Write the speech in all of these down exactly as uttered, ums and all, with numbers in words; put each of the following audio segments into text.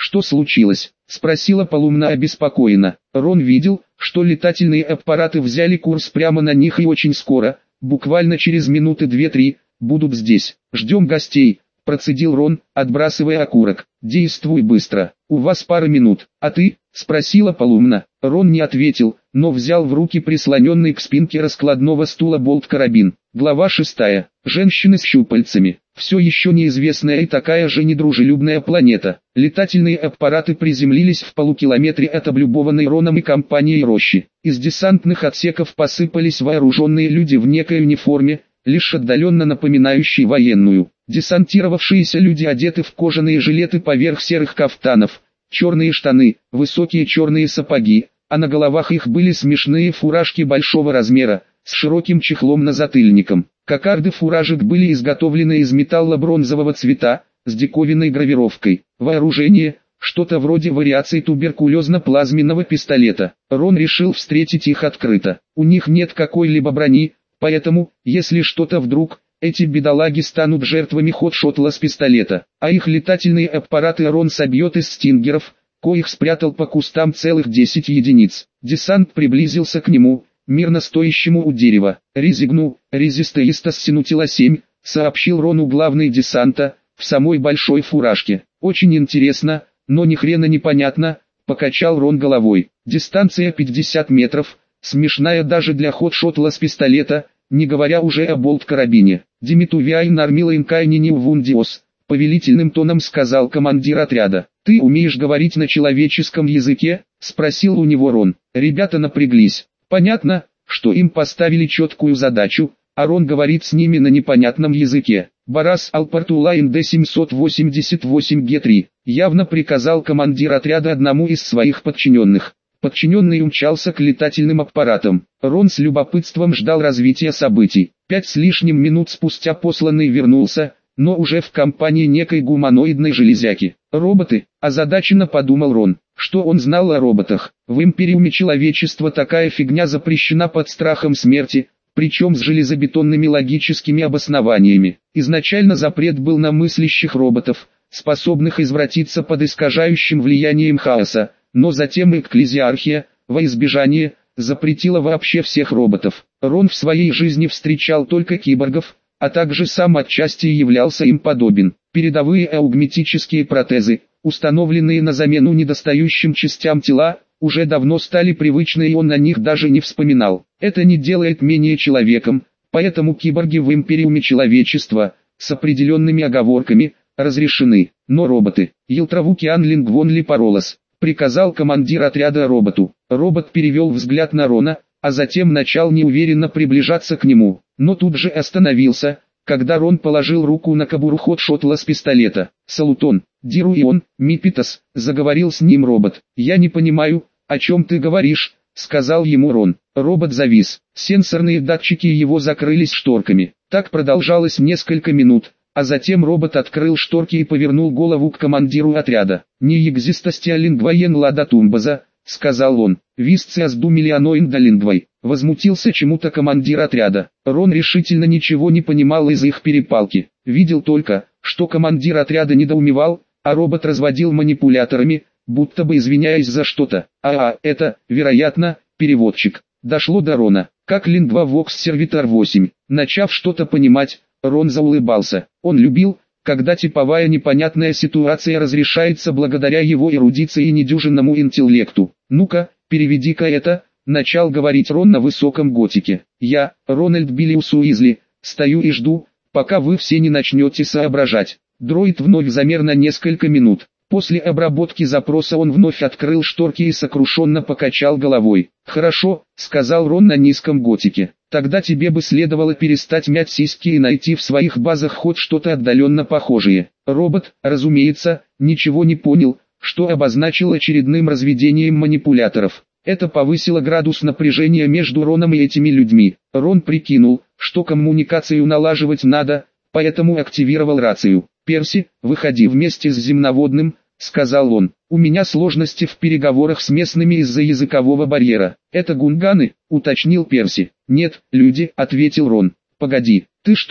«Что случилось?» — спросила Полумна обеспокоенно. Рон видел, что летательные аппараты взяли курс прямо на них и очень скоро, буквально через минуты две-три, будут здесь. «Ждем гостей», — процедил Рон, отбрасывая окурок. «Действуй быстро, у вас пара минут». «А ты?» — спросила Полумна. Рон не ответил, но взял в руки прислоненный к спинке раскладного стула болт-карабин. Глава шестая. Женщины с щупальцами. Все еще неизвестная и такая же недружелюбная планета. Летательные аппараты приземлились в полукилометре от облюбованной Роном и компанией рощи. Из десантных отсеков посыпались вооруженные люди в некой униформе, лишь отдаленно напоминающей военную. Десантировавшиеся люди одеты в кожаные жилеты поверх серых кафтанов, черные штаны, высокие черные сапоги, а на головах их были смешные фуражки большого размера, с широким чехлом на затыльником. Кокарды фуражек были изготовлены из металла бронзового цвета, с диковинной гравировкой. Вооружение – что-то вроде вариаций туберкулезно-плазменного пистолета. Рон решил встретить их открыто. У них нет какой-либо брони, поэтому, если что-то вдруг, эти бедолаги станут жертвами хотшотла с пистолета. А их летательные аппараты Рон собьет из стингеров, коих спрятал по кустам целых десять единиц. Десант приблизился к нему, мирно стоящему у дерева. «Резигну, резистеистас синутила семь», — сообщил Рону главный десанта, в самой большой фуражке. «Очень интересно, но ни хрена непонятно», — покачал Рон головой. «Дистанция пятьдесят метров, смешная даже для хотшотла с пистолета, не говоря уже о болт-карабине. Димитувиай нармила инкайнини увундиос», — повелительным тоном сказал командир отряда. «Ты умеешь говорить на человеческом языке?» — спросил у него Рон. Ребята напряглись. Понятно, что им поставили четкую задачу, а Рон говорит с ними на непонятном языке. «Барас Алпартулайн Д семьсот восемьдесят восемь Г три», явно приказал командир отряда одному из своих подчиненных. Подчиненный умчался к летательным аппаратам. Рон с любопытством ждал развития событий. Пять с лишним минут спустя посланный вернулся, но уже в компании некой гуманоидной железяки. «Роботы», озадаченно подумал Рон. Что он знал о роботах? В Империуме человечества такая фигня запрещена под страхом смерти, причем с железобетонными логическими обоснованиями. Изначально запрет был на мыслящих роботов, способных извратиться под искажающим влиянием хаоса, но затем экклезиархия, во избежание, запретила вообще всех роботов. Рон в своей жизни встречал только киборгов, а также сам отчасти являлся им подобен. Передовые аугметические протезы, установленные на замену недостающим частям тела, уже давно стали привычны и он на них даже не вспоминал. Это не делает менее человеком, поэтому киборги в Империуме человечества, с определенными оговорками, разрешены. Но роботы, Елтравукиан Лингвонли Паролос, приказал командир отряда роботу. Робот перевел взгляд на Рона, а затем начал неуверенно приближаться к нему, но тут же остановился, когда Рон положил руку на кобуру хотшотла с пистолета. «Салутон, Дируион, Мипитас», — заговорил с ним робот. «Я не понимаю, о чем ты говоришь», — сказал ему Рон. Робот завис, сенсорные датчики его закрылись шторками. Так продолжалось несколько минут, а затем робот открыл шторки и повернул голову к командиру отряда. «Не экзистастия лингвоен лада тумбаза», — сказал он. «Висциас ду миллионоин да лингвой», — возмутился чему-то командир отряда. Рон решительно ничего не понимал из их перепалки. Видел только, что командир отряда недоумевал, а робот разводил манипуляторами, будто бы извиняясь за что-то. А, это, вероятно, переводчик. Дошло до Рона, как лингва вокс сервитор восемь. Начав что-то понимать, Рон заулыбался. Он любил, когда типовая непонятная ситуация разрешается благодаря его эрудиции и недюжинному интеллекту. «Ну-ка, переведи-ка это», — начал говорить Рон на высоком готике. «Я, Рональд Биллиус Уизли, стою и жду, пока вы все не начнете соображать». Дроид вновь замер на несколько минут. После обработки запроса он вновь открыл шторки и сокрушенно покачал головой. «Хорошо», — сказал Рон на низком готике. «Тогда тебе бы следовало перестать мять сиськи и найти в своих базах хоть что-то отдаленно похожее». Робот, разумеется, ничего не понял, что обозначил очередным разведением манипуляторов. Это повысило градус напряжения между Роном и этими людьми. Рон прикинул, что коммуникацию налаживать надо, поэтому активировал рацию. «Перси, выходи вместе с земноводным», — сказал он. «У меня сложности в переговорах с местными из-за языкового барьера». «Это гунганы?» — уточнил Перси. «Нет, люди», — ответил Рон. «Погоди, ты что,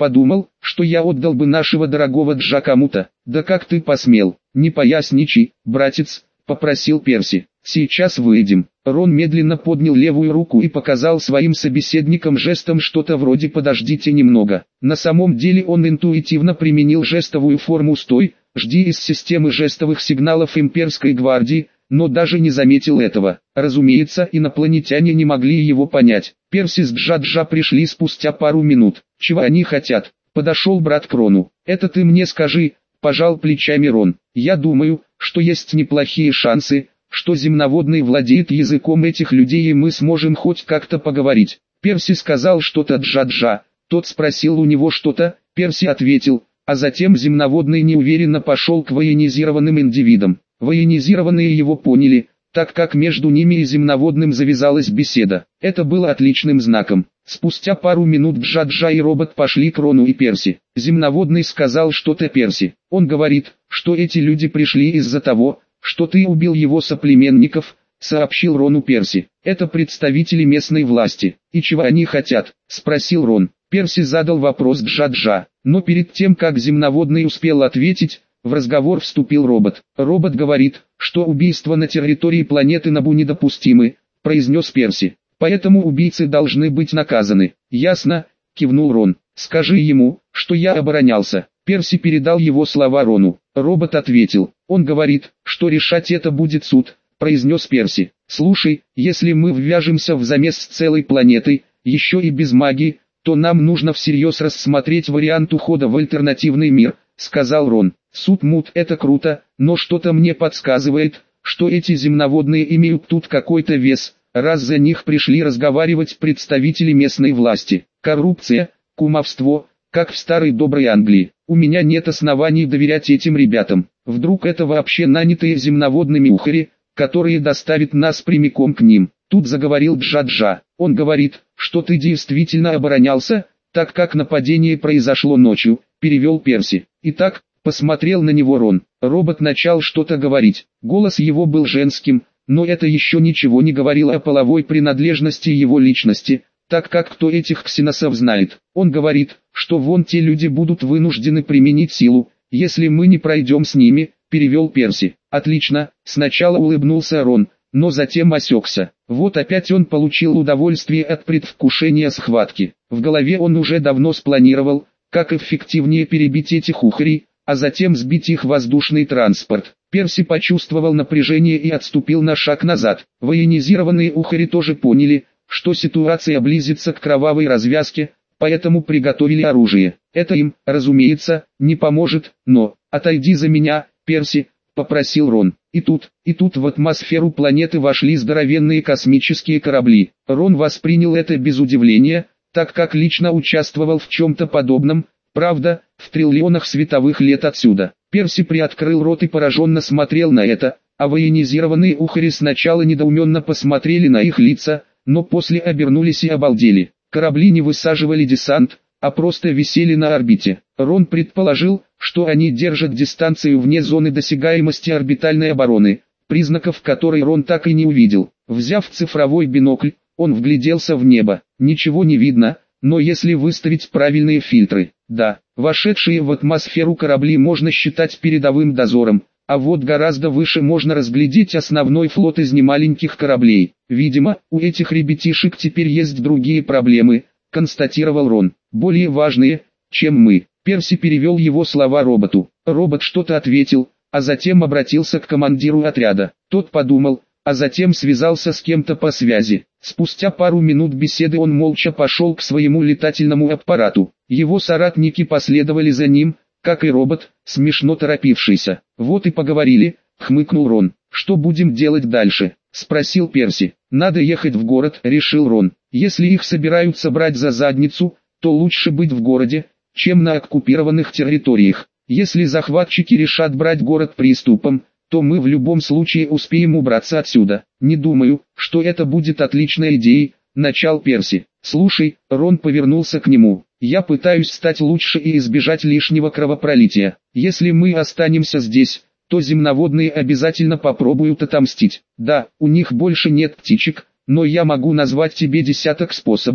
Подумал, что я отдал бы нашего дорогого Джа кому-то. Да как ты посмел? Не поясничай, братец, попросил Перси. Сейчас выйдем. Рон медленно поднял левую руку и показал своим собеседникам жестом что-то вроде «подождите немного». На самом деле он интуитивно применил жестовую форму «стой», «жди» из системы жестовых сигналов имперской гвардии, но даже не заметил этого. Разумеется, инопланетяне не могли его понять. Перси с Джа-Джа пришли спустя пару минут. Чего они хотят? Подошел брат к Рону. Это ты мне скажи, пожал плечами Рон. Я думаю, что есть неплохие шансы, что земноводный владеет языком этих людей и мы сможем хоть как-то поговорить. Перси сказал что-то Джа-Джа, тот спросил у него что-то, Перси ответил, а затем земноводный неуверенно пошел к военизированным индивидам. Военизированные его поняли, так как между ними и земноводным завязалась беседа. Это было отличным знаком. Спустя пару минут Джа-Джа и робот пошли к Рону и Перси. Земноводный сказал что-то Перси. Он говорит, что эти люди пришли из-за того, что ты убил его соплеменников, сообщил Рону Перси. Это представители местной власти. И чего они хотят? Спросил Рон. Перси задал вопрос Джа-Джа, но перед тем как земноводный успел ответить, в разговор вступил робот. Робот говорит, что убийства на территории планеты Набу недопустимы, произнес Перси. Поэтому убийцы должны быть наказаны. Ясно, кивнул Рон. Скажи ему, что я оборонялся. Перси передал его слова Рону. Робот ответил. Он говорит, что решать это будет суд, произнес Перси. Слушай, если мы ввяжемся в замес с целой планетой, еще и без магии, то нам нужно всерьез рассмотреть вариант ухода в альтернативный мир, сказал Рон. Суд мут это круто, но что-то мне подсказывает, что эти земноводные имеют тут какой-то вес, раз за них пришли разговаривать представители местной власти. Коррупция, кумовство, как в старой доброй Англии. У меня нет оснований доверять этим ребятам. Вдруг это вообще нанятые земноводными ухари, которые доставят нас прямиком к ним. Тут заговорил Джа-Джа. Он говорит, что ты действительно оборонялся, так как нападение произошло ночью, перевел Перси. Итак, посмотрел на него Рон. Робот начал что-то говорить. Голос его был женским, но это еще ничего не говорило о половой принадлежности его личности, так как кто этих ксеносов знает. Он говорит, что вон те люди будут вынуждены применить силу, если мы не пройдем с ними, перевел Перси. Отлично, сначала улыбнулся Рон, но затем осекся. Вот опять он получил удовольствие от предвкушения схватки. В голове он уже давно спланировал, как эффективнее перебить этих ухарей, а затем сбить их воздушный транспорт. Перси почувствовал напряжение и отступил на шаг назад. Военизированные ухари тоже поняли, что ситуация близится к кровавой развязке, поэтому приготовили оружие. Это им, разумеется, не поможет, но «отойди за меня, Перси», — попросил Рон. И тут, и тут в атмосферу планеты вошли здоровенные космические корабли. Рон воспринял это без удивления, так как лично участвовал в чем-то подобном, правда, в триллионах световых лет отсюда. Перси приоткрыл рот и пораженно смотрел на это, а военизированные ухари сначала недоуменно посмотрели на их лица, но после обернулись и обалдели. Корабли не высаживали десант, а просто висели на орбите. Рон предположил, что они держат дистанцию вне зоны досягаемости орбитальной обороны, признаков которой Рон так и не увидел. Взяв цифровой бинокль, он вгляделся в небо. Ничего не видно, но если выставить правильные фильтры, да, вошедшие в атмосферу корабли можно считать передовым дозором, а вот гораздо выше можно разглядеть основной флот из немаленьких кораблей. Видимо, у этих ребятишек теперь есть другие проблемы, констатировал Рон, более важные, чем мы. Перси перевел его слова роботу. Робот что-то ответил, а затем обратился к командиру отряда. Тот подумал, а затем связался с кем-то по связи. Спустя пару минут беседы он молча пошел к своему летательному аппарату. Его соратники последовали за ним, как и робот, смешно торопившийся. Вот и поговорили, хмыкнул Рон. Что будем делать дальше? Спросил Перси. Надо ехать в город, решил Рон. Если их собираются брать за задницу, то лучше быть в городе, чем на оккупированных территориях. Если захватчики решат брать город приступом, то мы в любом случае успеем убраться отсюда. Не думаю, что это будет отличной идеей, начал Перси. Слушай, Рон повернулся к нему. Я пытаюсь стать лучше и избежать лишнего кровопролития. Если мы останемся здесь, то земноводные обязательно попробуют отомстить. Да, у них больше нет птичек, но я могу назвать тебе десяток способов,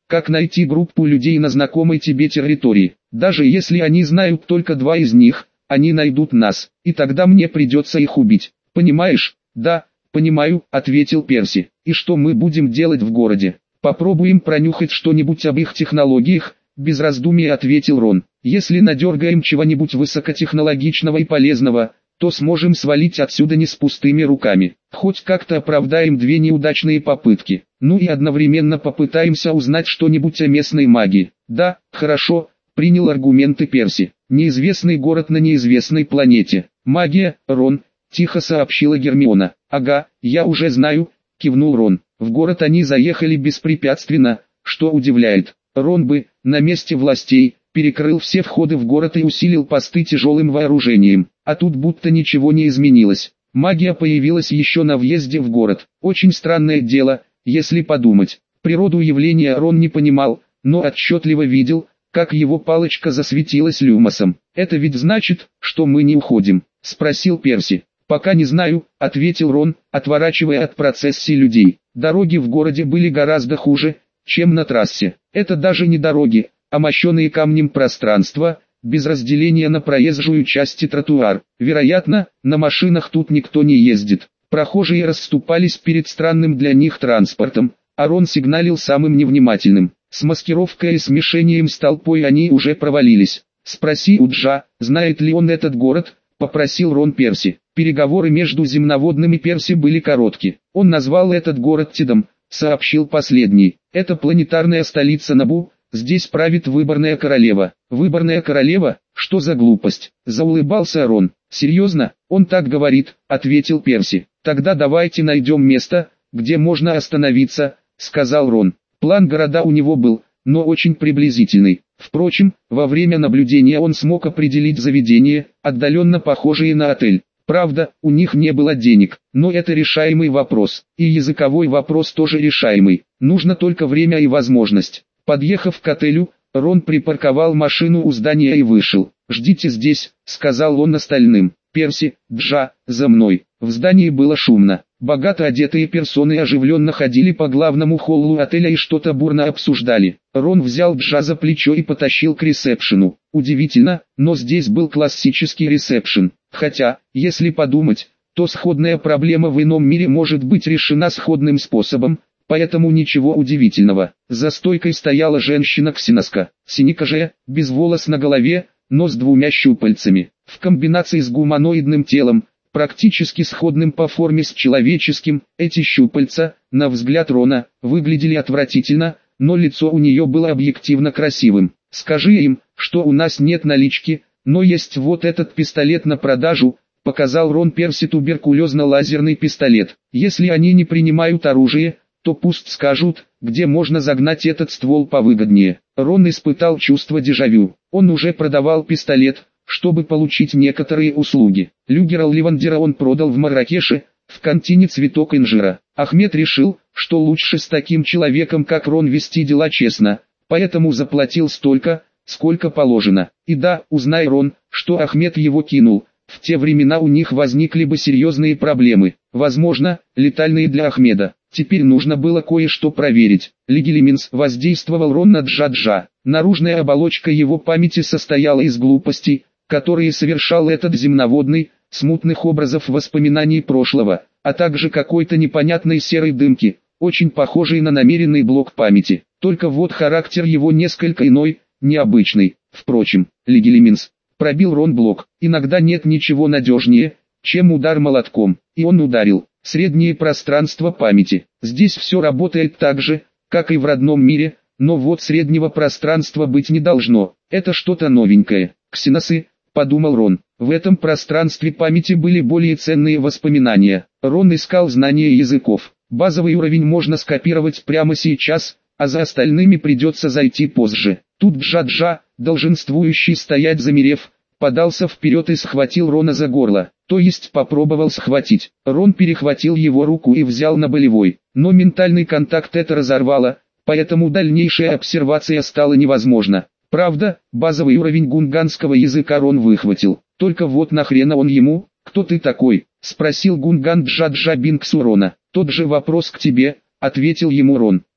как найти группу людей на знакомой тебе территории. Даже если они знают только два из них, они найдут нас, и тогда мне придется их убить. Понимаешь? Да, понимаю, ответил Перси. И что мы будем делать в городе? Попробуем пронюхать что-нибудь об их технологиях, без раздумий ответил Рон. Если надергаем чего-нибудь высокотехнологичного и полезного, то сможем свалить отсюда не с пустыми руками. Хоть как-то оправдаем две неудачные попытки. Ну и одновременно попытаемся узнать что-нибудь о местной магии. Да, хорошо, принял аргументы Перси. Неизвестный город на неизвестной планете. Магия, Рон, тихо сообщила Гермиона. Ага, я уже знаю, кивнул Рон. В город они заехали беспрепятственно, что удивляет. Рон бы, на месте властей, перекрыл все входы в город и усилил посты тяжелым вооружением. А тут будто ничего не изменилось. Магия появилась еще на въезде в город. Очень странное дело, если подумать. Природу явления Рон не понимал, но отчетливо видел, как его палочка засветилась люмосом. «Это ведь значит, что мы не уходим?» – спросил Перси. «Пока не знаю», – ответил Рон, отворачивая от процессии людей. Дороги в городе были гораздо хуже, чем на трассе. Это даже не дороги, а мощеные камнем пространства, без разделения на проезжую часть и тротуар. Вероятно, на машинах тут никто не ездит. Прохожие расступались перед странным для них транспортом, а Рон сигналил самым невнимательным. С маскировкой и смешением с толпой они уже провалились. «Спроси у Джа, знает ли он этот город?» – попросил Рон Перси. Переговоры между земноводным и Перси были короткие. Он назвал этот город Тидом, сообщил последний. Это планетарная столица Набу, здесь правит выборная королева. Выборная королева? Что за глупость? Заулыбался Рон. Серьезно? Он так говорит, ответил Перси. Тогда давайте найдем место, где можно остановиться, сказал Рон. План города у него был, но очень приблизительный. Впрочем, во время наблюдения он смог определить заведение, отдаленно похожее на отель. Правда, у них не было денег, но это решаемый вопрос. И языковой вопрос тоже решаемый. Нужно только время и возможность. Подъехав к отелю, Рон припарковал машину у здания и вышел. «Ждите здесь», — сказал он остальным. «Перси, Джа, за мной». В здании было шумно. Богато одетые персоны оживленно ходили по главному холлу отеля и что-то бурно обсуждали. Рон взял Джа за плечо и потащил к ресепшену. Удивительно, но здесь был классический ресепшен. Хотя, если подумать, то сходная проблема в ином мире может быть решена сходным способом, поэтому ничего удивительного. За стойкой стояла женщина-ксеноска, синекожая, без волос на голове, но с двумя щупальцами. В комбинации с гуманоидным телом, практически сходным по форме с человеческим, эти щупальца, на взгляд Рона, выглядели отвратительно, но лицо у нее было объективно красивым. «Скажи им, что у нас нет налички, но есть вот этот пистолет на продажу», показал Рон Перси туберкулезно-лазерный пистолет. «Если они не принимают оружие, то пусть скажут, где можно загнать этот ствол повыгоднее». Рон испытал чувство дежавю. Он уже продавал пистолет, чтобы получить некоторые услуги. Люгера Ливандера он продал в Марракеше, в кантине «Цветок инжира». Ахмед решил, что лучше с таким человеком как Рон вести дела честно, поэтому заплатил столько, сколько положено. И да, узнай Рон, что Ахмед его кинул, в те времена у них возникли бы серьезные проблемы, возможно, летальные для Ахмеда. Теперь нужно было кое-что проверить. Лигелиминс воздействовал Рон на Джа-Джа. Наружная оболочка его памяти состояла из глупостей, которые совершал этот земноводный, смутных образов воспоминаний прошлого, а также какой-то непонятной серой дымки, очень похожей на намеренный блок памяти. Только вот характер его несколько иной, необычный. Впрочем, Лигелиминс пробил Рон блок. Иногда нет ничего надежнее, чем удар молотком, и он ударил. Среднее пространство памяти. Здесь все работает так же, как и в родном мире, но вот среднего пространства быть не должно. Это что-то новенькое. Ксеносы, подумал Рон. В этом пространстве памяти были более ценные воспоминания. Рон искал знания языков. Базовый уровень можно скопировать прямо сейчас, а за остальными придется зайти позже. Тут Джа-Джа, долженствующий стоять замерев, подался вперед и схватил Рона за горло, то есть попробовал схватить. Рон перехватил его руку и взял на болевой, но ментальный контакт это разорвало, поэтому дальнейшая обсервация стала невозможна. Правда, базовый уровень гунганского языка Рон выхватил, только вот нахрена он ему? «Кто ты такой?» — спросил Гунган Джа-Джа Бинкс у Рона. «Тот же вопрос к тебе», — ответил ему Рон.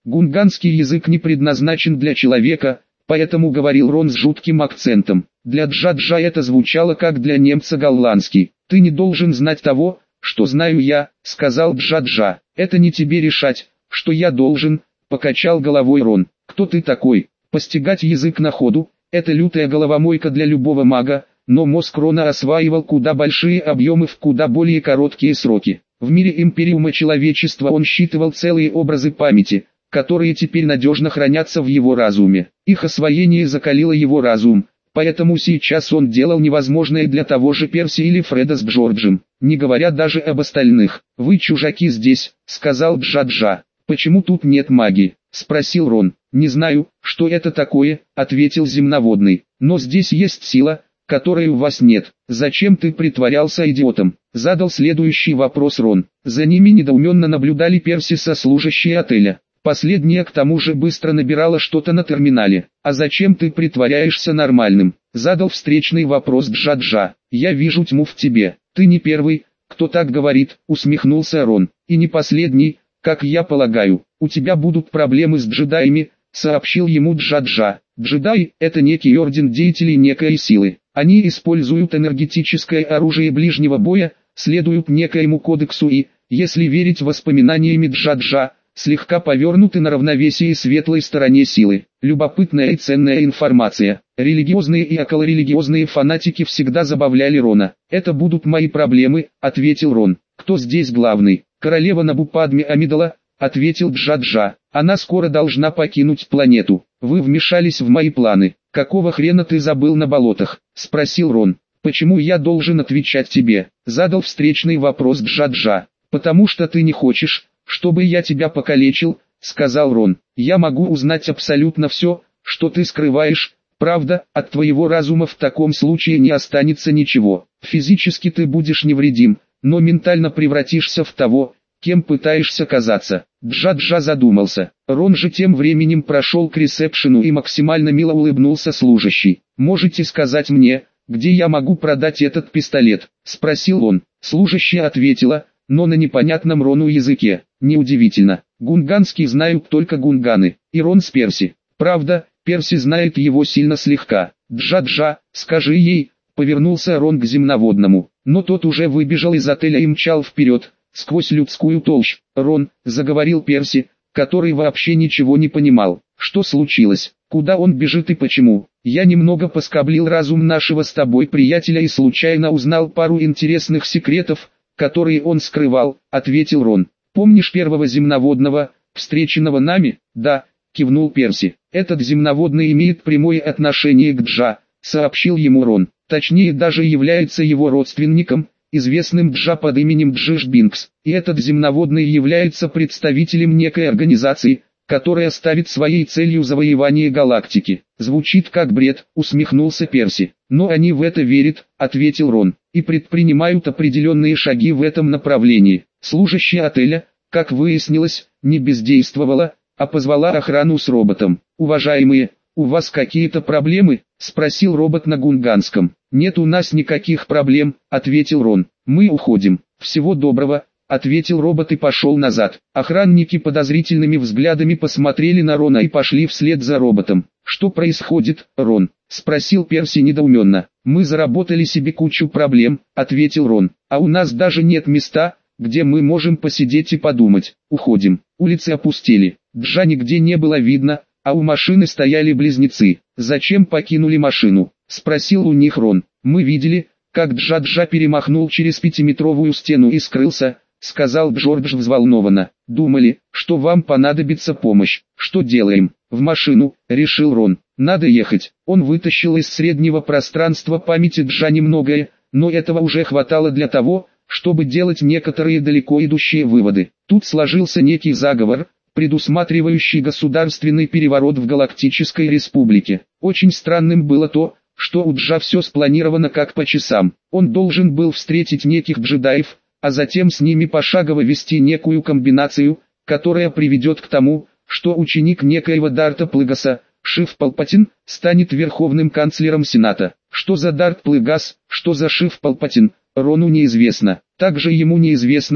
Гунганский язык не предназначен для человека, поэтому говорил Рон с жутким акцентом. Для Джаджа это звучало как для немца голландский. «Ты не должен знать того, что знаю я», — сказал Джаджа. «Это не тебе решать, что я должен», — покачал головой Рон. «Кто ты такой? Постигать язык на ходу — это лютая головомойка для любого мага, но мозг Рона осваивал куда большие объемы в куда более короткие сроки. В мире Империума человечества он считывал целые образы памяти, которые теперь надежно хранятся в его разуме. Их освоение закалило его разум, поэтому сейчас он делал невозможное для того же Перси или Фреда с Джорджем, не говоря даже об остальных. «Вы чужаки здесь», — сказал Джаджа. «Почему тут нет магии?» — спросил Рон. «Не знаю, что это такое», — ответил земноводный. «Но здесь есть сила, которой у вас нет. Зачем ты притворялся идиотом?» — задал следующий вопрос Рон. За ними недоуменно наблюдали Перси со служащие отеля. Последняя к тому же быстро набирала что-то на терминале. «А зачем ты притворяешься нормальным?» — задал встречный вопрос Джаджа. «Я вижу тьму в тебе. Ты не первый, кто так говорит», — усмехнулся Рон. «И не последний, как я полагаю. У тебя будут проблемы с джедаями», — сообщил ему Джаджа. «Джедаи — это некий орден деятелей некой силы. Они используют энергетическое оружие ближнего боя, следуют некоему кодексу и, если верить воспоминаниями Джаджа, слегка повернуты на равновесие светлой стороне силы. Любопытная и ценная информация. Религиозные и околорелигиозные фанатики всегда забавляли Рона. «Это будут мои проблемы», — ответил Рон. «Кто здесь главный?» «Королева Набу Падме Амидала», — ответил Джаджа. «Она скоро должна покинуть планету. Вы вмешались в мои планы. Какого хрена ты забыл на болотах?» — спросил Рон. «Почему я должен отвечать тебе?» — задал встречный вопрос Джаджа. «Потому что ты не хочешь, чтобы я тебя покалечил», — сказал Рон. «Я могу узнать абсолютно все, что ты скрываешь. Правда, от твоего разума в таком случае не останется ничего. Физически ты будешь невредим, но ментально превратишься в того, кем пытаешься казаться». Джаджа задумался. Рон же тем временем прошел к ресепшену и максимально мило улыбнулся служащий. «Можете сказать мне, где я могу продать этот пистолет?» — спросил он. Служащая ответила, но на непонятном Рону языке. Неудивительно. Гунганский знают только гунганы, и Рон с Перси. Правда, Перси знает его сильно слегка. «Джаджа, скажи ей», — повернулся Рон к земноводному. Но тот уже выбежал из отеля и мчал вперед, сквозь людскую толщу. «Рон», — заговорил Перси, который вообще ничего не понимал. «Что случилось? Куда он бежит и почему?» «Я немного поскоблил разум нашего с тобой приятеля и случайно узнал пару интересных секретов, которые он скрывал», — ответил Рон. «Помнишь первого земноводного, встреченного нами?» «Да», — кивнул Перси. «Этот земноводный имеет прямое отношение к Джа», — сообщил ему Рон. «Точнее, даже является его родственником, известным Джа под именем Джиш Бинкс. И этот земноводный является представителем некой организации, которая ставит своей целью завоевание галактики». «Звучит как бред», — усмехнулся Перси. «Но они в это верят», — ответил Рон, «и предпринимают определенные шаги в этом направлении». Служащая отеля, как выяснилось, не бездействовала, а позвала охрану с роботом. «Уважаемые, у вас какие-то проблемы?» — спросил робот на гунганском. «Нет у нас никаких проблем», — ответил Рон. «Мы уходим». «Всего доброго», — ответил робот и пошел назад. Охранники подозрительными взглядами посмотрели на Рона и пошли вслед за роботом. «Что происходит, Рон?» — спросил Перси недоуменно. «Мы заработали себе кучу проблем», — ответил Рон. «А у нас даже нет места, где мы можем посидеть и подумать. Уходим». Улицы опустели. Джа нигде не было видно, а у машины стояли близнецы. «Зачем покинули машину?» — спросил у них Рон. «Мы видели, как Джаджа перемахнул через пятиметровую стену и скрылся», — сказал Джордж взволнованно. «Думали, что вам понадобится помощь. Что делаем?» «В машину», — решил Рон. «Надо ехать». Он вытащил из среднего пространства памяти Джа немногое, но этого уже хватало для того, чтобы делать некоторые далеко идущие выводы. Тут сложился некий заговор, предусматривающий государственный переворот в Галактической Республике. Очень странным было то, что у Джа все спланировано как по часам. Он должен был встретить неких джедаев, а затем с ними пошагово вести некую комбинацию, которая приведет к тому, что ученик некоего Дарта Плыгаса, Шиф Палпатин, станет верховным канцлером Сената. Что за Дарт Плыгас, что за Шиф Палпатин, Рону неизвестно. Также ему неизвестно,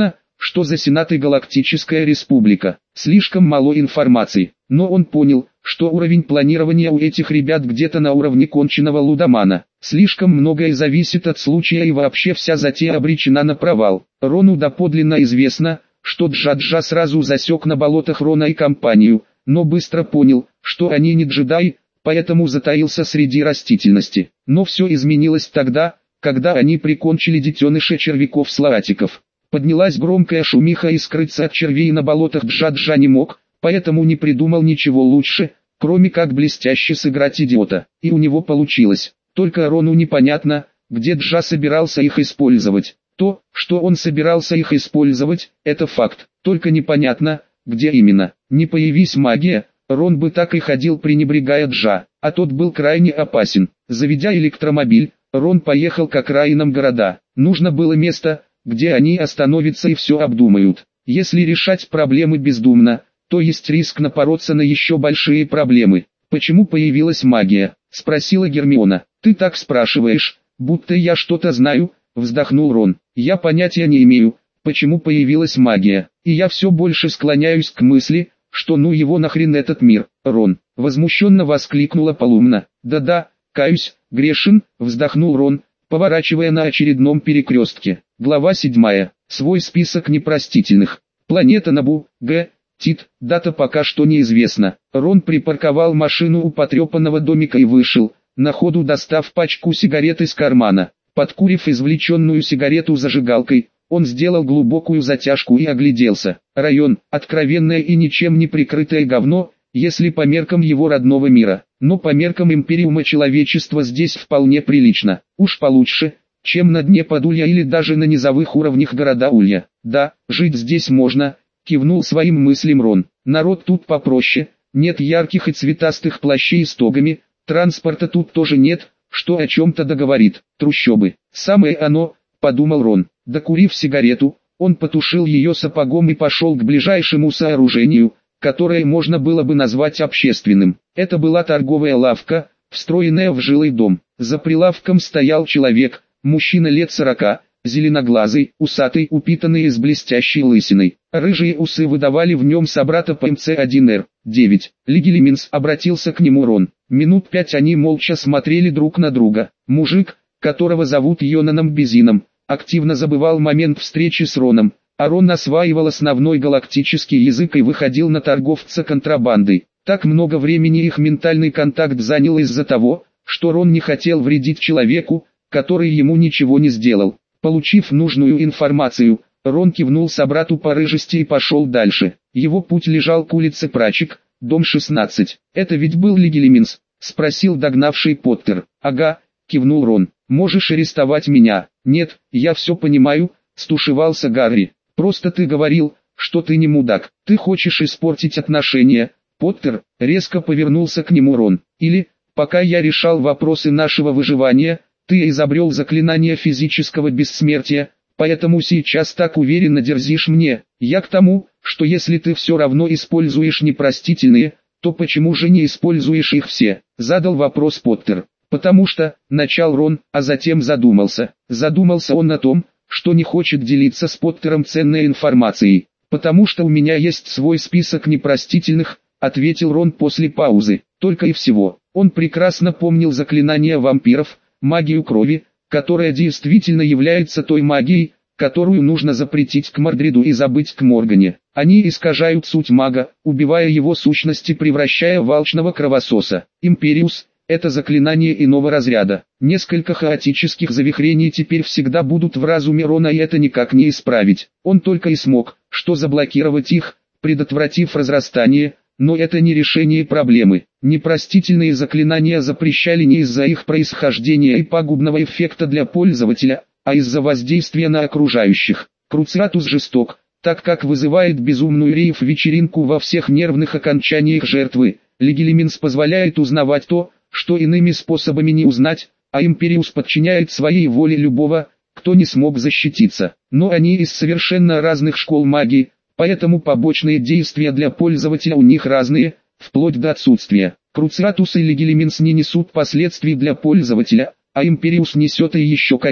что за Сенат и Галактическая Республика. Слишком мало информации, но он понял, что уровень планирования у этих ребят где-то на уровне конченого лудомана. Слишком многое зависит от случая и вообще вся затея обречена на провал. Рону доподлинно известно, что Джаджа сразу засек на болотах Рона и компанию, но быстро понял, что они не джедаи, поэтому затаился среди растительности. Но все изменилось тогда, когда они прикончили детеныша червяков-слаатиков. Поднялась громкая шумиха, и скрыться от червей на болотах Джаджа не мог, поэтому не придумал ничего лучше, кроме как блестяще сыграть идиота. И у него получилось. Только Рону непонятно, где Джа собирался их использовать. То, что он собирался их использовать, это факт. Только непонятно, где именно. Не появись магия, Рон бы так и ходил, пренебрегая Джа, а тот был крайне опасен. Заведя электромобиль, Рон поехал к окраинам города. Нужно было место, где они остановятся и все обдумают. Если решать проблемы бездумно, то есть риск напороться на еще большие проблемы. «Почему появилась магия?» – спросила Гермиона. «Ты так спрашиваешь, будто я что-то знаю», – вздохнул Рон. «Я понятия не имею, почему появилась магия, и я все больше склоняюсь к мысли, что ну его нахрен этот мир, Рон», – возмущенно воскликнула Полумна. «Да-да, каюсь, грешен», – вздохнул Рон, поворачивая на очередном перекрестке. Глава седьмая. Свой список непростительных. Планета Набу, Г. Тит, дата пока что неизвестна. Рон припарковал машину у потрепанного домика и вышел, на ходу достав пачку сигарет из кармана. Подкурив извлеченную сигарету зажигалкой, он сделал глубокую затяжку и огляделся. Район, откровенное и ничем не прикрытое говно, если по меркам его родного мира. Но по меркам империума человечества здесь вполне прилично. Уж получше, чем на дне Подулья или даже на низовых уровнях города Улья. Да, жить здесь можно, кивнул своим мыслям Рон. Народ тут попроще, нет ярких и цветастых плащей с тогами, транспорта тут тоже нет, что о чем-то договорит. Трущобы. Самое оно, подумал Рон. Докурив сигарету, он потушил ее сапогом и пошел к ближайшему сооружению, которое можно было бы назвать общественным. Это была торговая лавка, встроенная в жилой дом. За прилавком стоял человек, мужчина лет сорока, зеленоглазый, усатый, упитанный и с блестящей лысиной. Рыжие усы выдавали в нем собрата по эм цэ один эр девять. Лигелиминс, обратился к нему Рон. Минут пять они молча смотрели друг на друга. Мужик, которого зовут Йонаном Безином, активно забывал момент встречи с Роном, а Рон осваивал основной галактический язык и выходил на торговца контрабандой. Так много времени их ментальный контакт занял из-за того, что Рон не хотел вредить человеку, который ему ничего не сделал. Получив нужную информацию, Рон кивнул собрату по рыжести и пошел дальше. Его путь лежал к улице Прачек, дом шестнадцать. «Это ведь был Лигелиминс?» — спросил догнавший Поттер. «Ага», — кивнул Рон. «Можешь арестовать меня». «Нет, я все понимаю», — стушевался Гарри. «Просто ты говорил, что ты не мудак. Ты хочешь испортить отношения». Поттер резко повернулся к нему Рон. «Или, пока я решал вопросы нашего выживания, ты изобрел заклинание физического бессмертия, поэтому сейчас так уверенно дерзишь мне. Я к тому, что если ты все равно используешь непростительные, то почему же не используешь их все?» Задал вопрос Поттер. «Потому что», — начал Рон, а затем задумался. Задумался он о том, что не хочет делиться с Поттером ценной информацией. «Потому что у меня есть свой список непростительных», — ответил Рон после паузы. Только и всего. Он прекрасно помнил заклинания вампиров, магию крови, которая действительно является той магией, которую нужно запретить к Мордриду и забыть к Моргане. Они искажают суть мага, убивая его сущность и превращая в алчного кровососа. Империус — это заклинание иного разряда. Несколько хаотических завихрений теперь всегда будут в разуме Рона, и это никак не исправить. Он только и смог, что заблокировать их, предотвратив разрастание, но это не решение проблемы. Непростительные заклинания запрещали не из-за их происхождения и пагубного эффекта для пользователя, а из-за воздействия на окружающих. Круциатус жесток, так как вызывает безумную рейв-вечеринку во всех нервных окончаниях жертвы. Лигелиминс позволяет узнавать то, что иными способами не узнать, а Империус подчиняет своей воле любого, кто не смог защититься. Но они из совершенно разных школ магии, поэтому побочные действия для пользователя у них разные, вплоть до отсутствия. Круциатус и Лигелиминс не несут последствий для пользователя, а Империус несет и еще какие.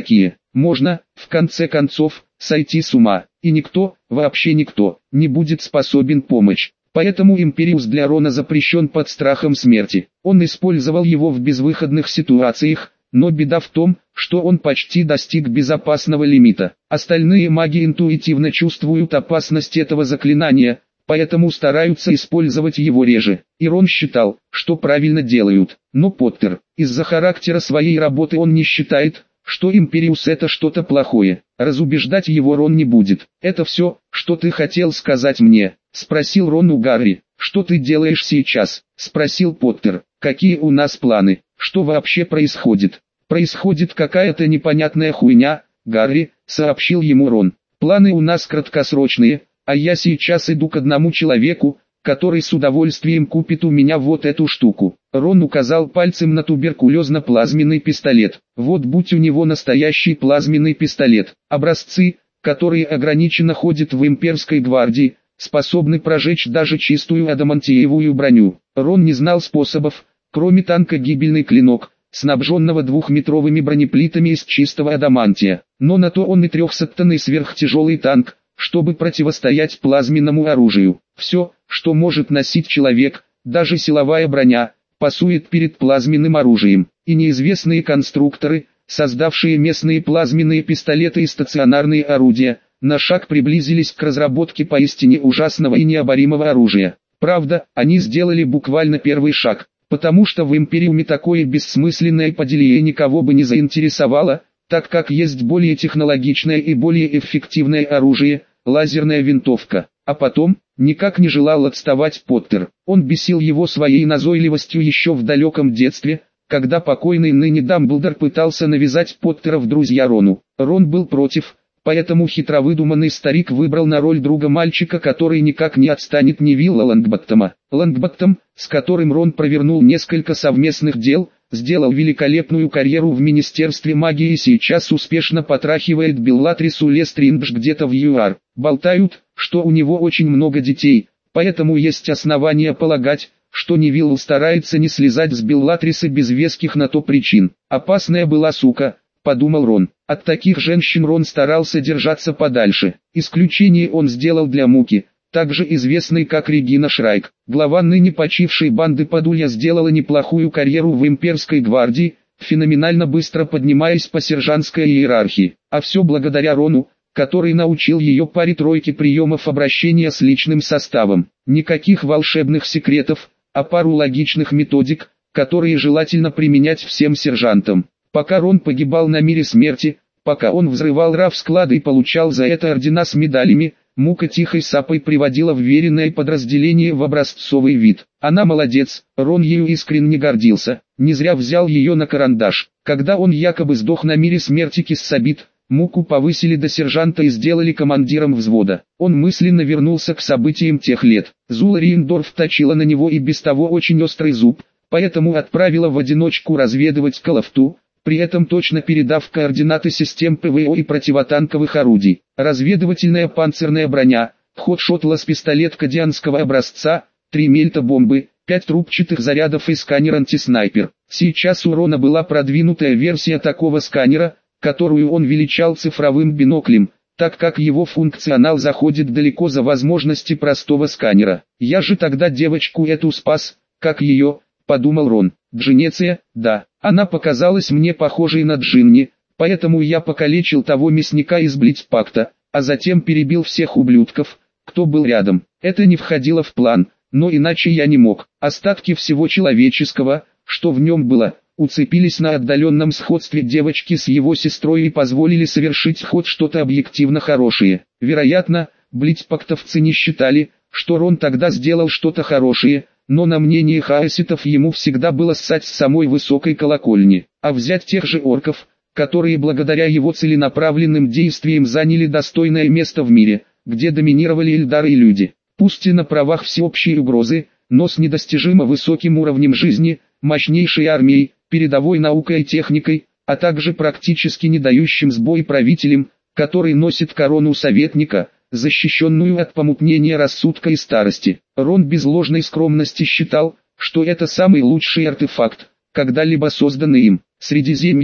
можно, в конце концов, сойти с ума, и никто, вообще никто, не будет способен помочь. Поэтому Империус для Рона запрещен под страхом смерти. Он использовал его в безвыходных ситуациях, но беда в том, что он почти достиг безопасного лимита. Остальные маги интуитивно чувствуют опасность этого заклинания, поэтому стараются использовать его реже. И Рон считал, что правильно делают. Но Поттер, из-за характера своей работы он не считает, что Империус это что-то плохое. Разубеждать его Рон не будет. «Это все, что ты хотел сказать мне?» — спросил Рон у Гарри. «Что ты делаешь сейчас?» — спросил Поттер. «Какие у нас планы? Что вообще происходит?» «Происходит какая-то непонятная хуйня, Гарри», — сообщил ему Рон. «Планы у нас краткосрочные, а я сейчас иду к одному человеку, который с удовольствием купит у меня вот эту штуку». Рон указал пальцем на туберкулезно-плазменный пистолет. Вот будь у него настоящий плазменный пистолет. Образцы, которые ограниченно ходят в имперской гвардии, способны прожечь даже чистую адамантиевую броню. Рон не знал способов, кроме танка гибельный клинок, снабженного двухметровыми бронеплитами из чистого адамантия. Но на то он и трехсоттонный сверхтяжелый танк, чтобы противостоять плазменному оружию. Все, что может носить человек, даже силовая броня, пасует перед плазменным оружием. И неизвестные конструкторы, создавшие местные плазменные пистолеты и стационарные орудия, на шаг приблизились к разработке поистине ужасного и необоримого оружия. Правда, они сделали буквально первый шаг, потому что в Империуме такое бессмысленное поделение никого бы не заинтересовало, так как есть более технологичное и более эффективное оружие – лазерная винтовка. А потом, никак не желал отставать Поттер. Он бесил его своей назойливостью еще в далеком детстве, когда покойный ныне Дамблдор пытался навязать Поттера в друзья Рону. Рон был против, поэтому хитровыдуманный старик выбрал на роль друга мальчика, который никак не отстанет Невилла Лонгботтома. Лонгботтом, с которым Рон провернул несколько совместных дел, сделал великолепную карьеру в Министерстве магии и сейчас успешно потрахивает Беллатрису Лестриндж где-то в ЮАР. Болтают, что у него очень много детей, поэтому есть основания полагать, что Невилл старается не слезать с Беллатрисы без веских на то причин. «Опасная была сука», — подумал Рон. От таких женщин Рон старался держаться подальше. Исключение он сделал для Муки, также известной как Регина Шрайк. Глава ныне почившей банды Падулья сделала неплохую карьеру в имперской гвардии, феноменально быстро поднимаясь по сержантской иерархии. А все благодаря Рону, который научил ее паре-тройке приемов обращения с личным составом. Никаких волшебных секретов, а пару логичных методик, которые желательно применять всем сержантам. Пока Рон погибал на мире смерти, пока он взрывал раф-склады и получал за это ордена с медалями, Мука тихой сапой приводила вверенное подразделение в образцовый вид. Она молодец, Рон ею искренне гордился, не зря взял ее на карандаш. Когда он якобы сдох на мире смерти Киссабит, Муку повысили до сержанта и сделали командиром взвода. Он мысленно вернулся к событиям тех лет. Зула Риендорф точила на него и без того очень острый зуб, поэтому отправила в одиночку разведывать Калафту, при этом точно передав координаты систем ПВО и противотанковых орудий. Разведывательная панцирная броня, хот-шотлас пистолет кадианского образца, три мельта-бомбы, пять трубчатых зарядов и сканер антиснайпер. Сейчас у Рона была продвинутая версия такого сканера, которую он величал цифровым биноклем, так как его функционал заходит далеко за возможности простого сканера. «Я же тогда девочку эту спас, как ее», — подумал Рон. «Джинеция, да, она показалась мне похожей на Джинни, поэтому я покалечил того мясника из Блицпакта, а затем перебил всех ублюдков, кто был рядом. Это не входило в план, но иначе я не мог. Остатки всего человеческого, что в нем было, уцепились на отдаленном сходстве девочки с его сестрой и позволили совершить хоть что-то объективно хорошее. Вероятно, блицпактовцы не считали, что Рон тогда сделал что-то хорошее, но на мнение хаоситов ему всегда было ссать с самой высокой колокольни. А взять тех же орков, которые благодаря его целенаправленным действиям заняли достойное место в мире, где доминировали эльдары и люди. Пусть и на правах всеобщей угрозы, но с недостижимо высоким уровнем жизни, мощнейшей армией, передовой наукой и техникой, а также практически не дающим сбой правителем, который носит корону советника, защищенную от помутнения рассудка и старости. Рон без ложной скромности считал, что это самый лучший артефакт, когда-либо созданный им. Средиземье,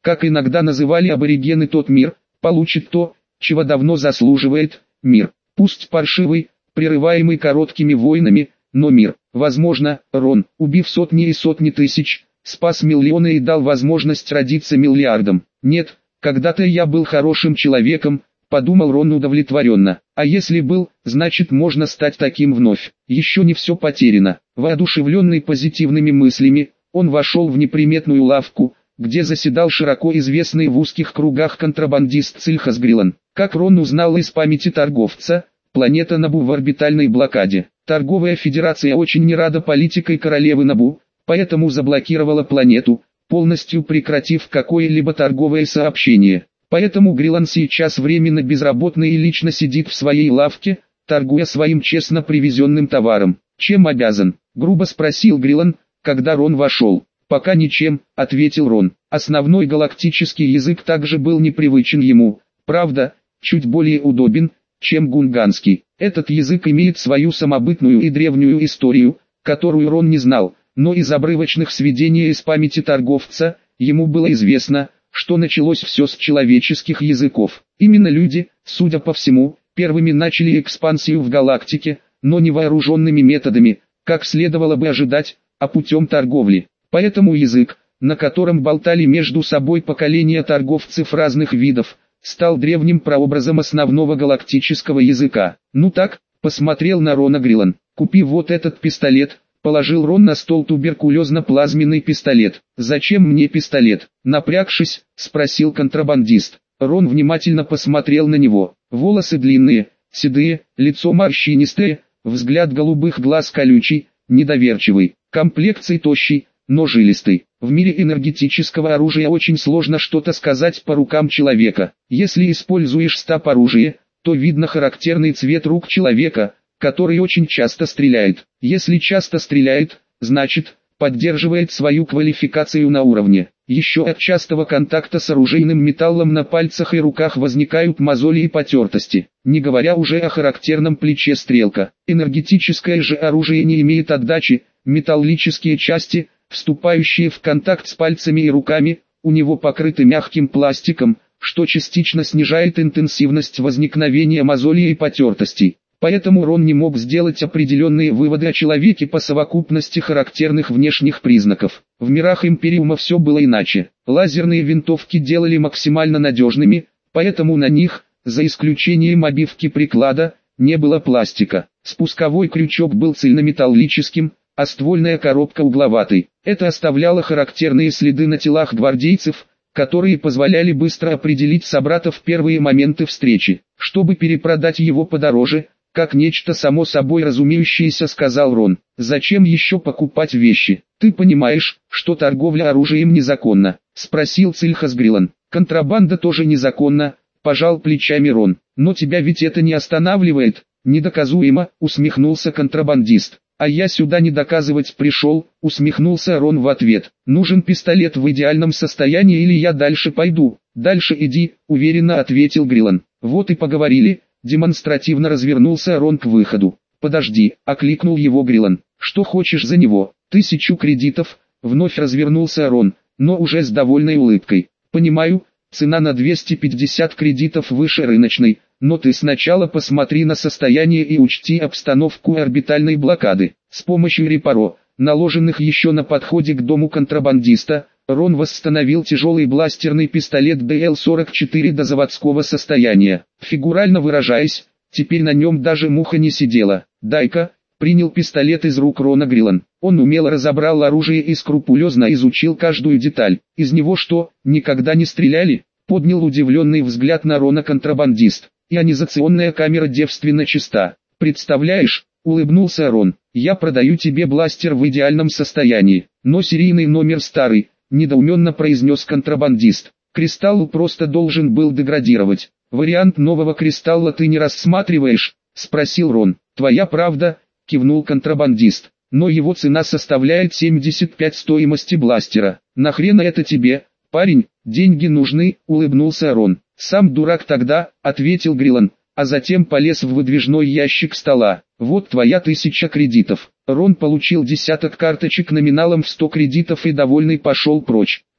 как иногда называли аборигены тот мир, получит то, чего давно заслуживает, мир. Пусть паршивый, прерываемый короткими войнами, но мир. Возможно, Рон, убив сотни и сотни тысяч, спас миллионы и дал возможность родиться миллиардам. Нет, когда-то я был хорошим человеком, подумал Рон удовлетворенно. А если был, значит можно стать таким вновь. Еще не все потеряно. Воодушевленный позитивными мыслями, он вошел в неприметную лавку, где заседал широко известный в узких кругах контрабандист Цильхас Грилан. Как Рон узнал из памяти торговца, планета Набу в орбитальной блокаде. Торговая федерация очень не рада политикой королевы Набу, поэтому заблокировала планету, полностью прекратив какое-либо торговое сообщение. Поэтому Грилан сейчас временно безработный и лично сидит в своей лавке, торгуя своим честно привезенным товаром. «Чем обязан?» — грубо спросил Грилан, когда Рон вошел. «Пока ничем», — ответил Рон. Основной галактический язык также был непривычен ему, правда, чуть более удобен, чем гунганский. Этот язык имеет свою самобытную и древнюю историю, которую Рон не знал, но из обрывочных сведений из памяти торговца, ему было известно, что началось все с человеческих языков. Именно люди, судя по всему, первыми начали экспансию в галактике, но не вооруженными методами, как следовало бы ожидать, а путем торговли. Поэтому язык, на котором болтали между собой поколения торговцев разных видов, стал древним прообразом основного галактического языка. «Ну так», — посмотрел на Рона Грилан, — «купи вот этот пистолет», — положил Рон на стол туберкулезно-плазменный пистолет. «Зачем мне пистолет?» — напрягшись, спросил контрабандист. Рон внимательно посмотрел на него. Волосы длинные, седые, лицо морщинистое, взгляд голубых глаз колючий, недоверчивый, комплекцией тощий, но жилистый. В мире энергетического оружия очень сложно что-то сказать по рукам человека. Если используешь стаб оружие, то видно характерный цвет рук человека, который очень часто стреляет. Если часто стреляет, значит, поддерживает свою квалификацию на уровне. Еще от частого контакта с оружейным металлом на пальцах и руках возникают мозоли и потертости, не говоря уже о характерном плече стрелка. Энергетическое же оружие не имеет отдачи, металлические части, вступающие в контакт с пальцами и руками, у него покрыты мягким пластиком, что частично снижает интенсивность возникновения мозолей и потертостей. Поэтому Рон не мог сделать определенные выводы о человеке по совокупности характерных внешних признаков. В мирах Империума все было иначе. Лазерные винтовки делали максимально надежными, поэтому на них, за исключением обивки приклада, не было пластика. Спусковой крючок был цельнометаллическим, а ствольная коробка угловатой. Это оставляло характерные следы на телах гвардейцев, которые позволяли быстро определить собрата в первые моменты встречи. Чтобы перепродать его подороже, как нечто само собой разумеющееся, сказал Рон. «Зачем еще покупать вещи? Ты понимаешь, что торговля оружием незаконна?» — спросил Цильхас Грилан. «Контрабанда тоже незаконна», — пожал плечами Рон. «Но тебя ведь это не останавливает?» «Недоказуемо», — усмехнулся контрабандист. «А я сюда не доказывать пришел», — усмехнулся Рон в ответ. «Нужен пистолет в идеальном состоянии или я дальше пойду?» «Дальше иди», — уверенно ответил Грилан. «Вот и поговорили», — демонстративно развернулся Рон к выходу. «Подожди», — окликнул его Грилан. «Что хочешь за него?» «Тысячу кредитов», — вновь развернулся Рон, но уже с довольной улыбкой. «Понимаю, цена на двести пятьдесят кредитов выше рыночной, но ты сначала посмотри на состояние и учти обстановку орбитальной блокады». С помощью репаро, наложенных еще на подходе к дому контрабандиста, Рон восстановил тяжелый бластерный пистолет ди эл сорок четыре до заводского состояния. Фигурально выражаясь, теперь на нем даже муха не сидела. «Дай-ка», — принял пистолет из рук Рона Грилан. Он умело разобрал оружие и скрупулезно изучил каждую деталь. «Из него что, никогда не стреляли?» — поднял удивленный взгляд на Рона контрабандист. «Ионизационная камера девственно чиста. Представляешь?» — улыбнулся Рон. «Я продаю тебе бластер в идеальном состоянии, но серийный номер старый», — недоуменно произнес контрабандист. «Кристалл просто должен был деградировать. Вариант нового кристалла ты не рассматриваешь?» — спросил Рон. «Твоя правда», — кивнул контрабандист. «Но его цена составляет семьдесят пять стоимости бластера. Нахрена это тебе, парень? Деньги нужны», — улыбнулся Рон. «Сам дурак тогда», — ответил Грилан, а затем полез в выдвижной ящик стола. «Вот твоя тысяча кредитов». Рон получил десяток карточек номиналом в сто кредитов и довольный пошел прочь.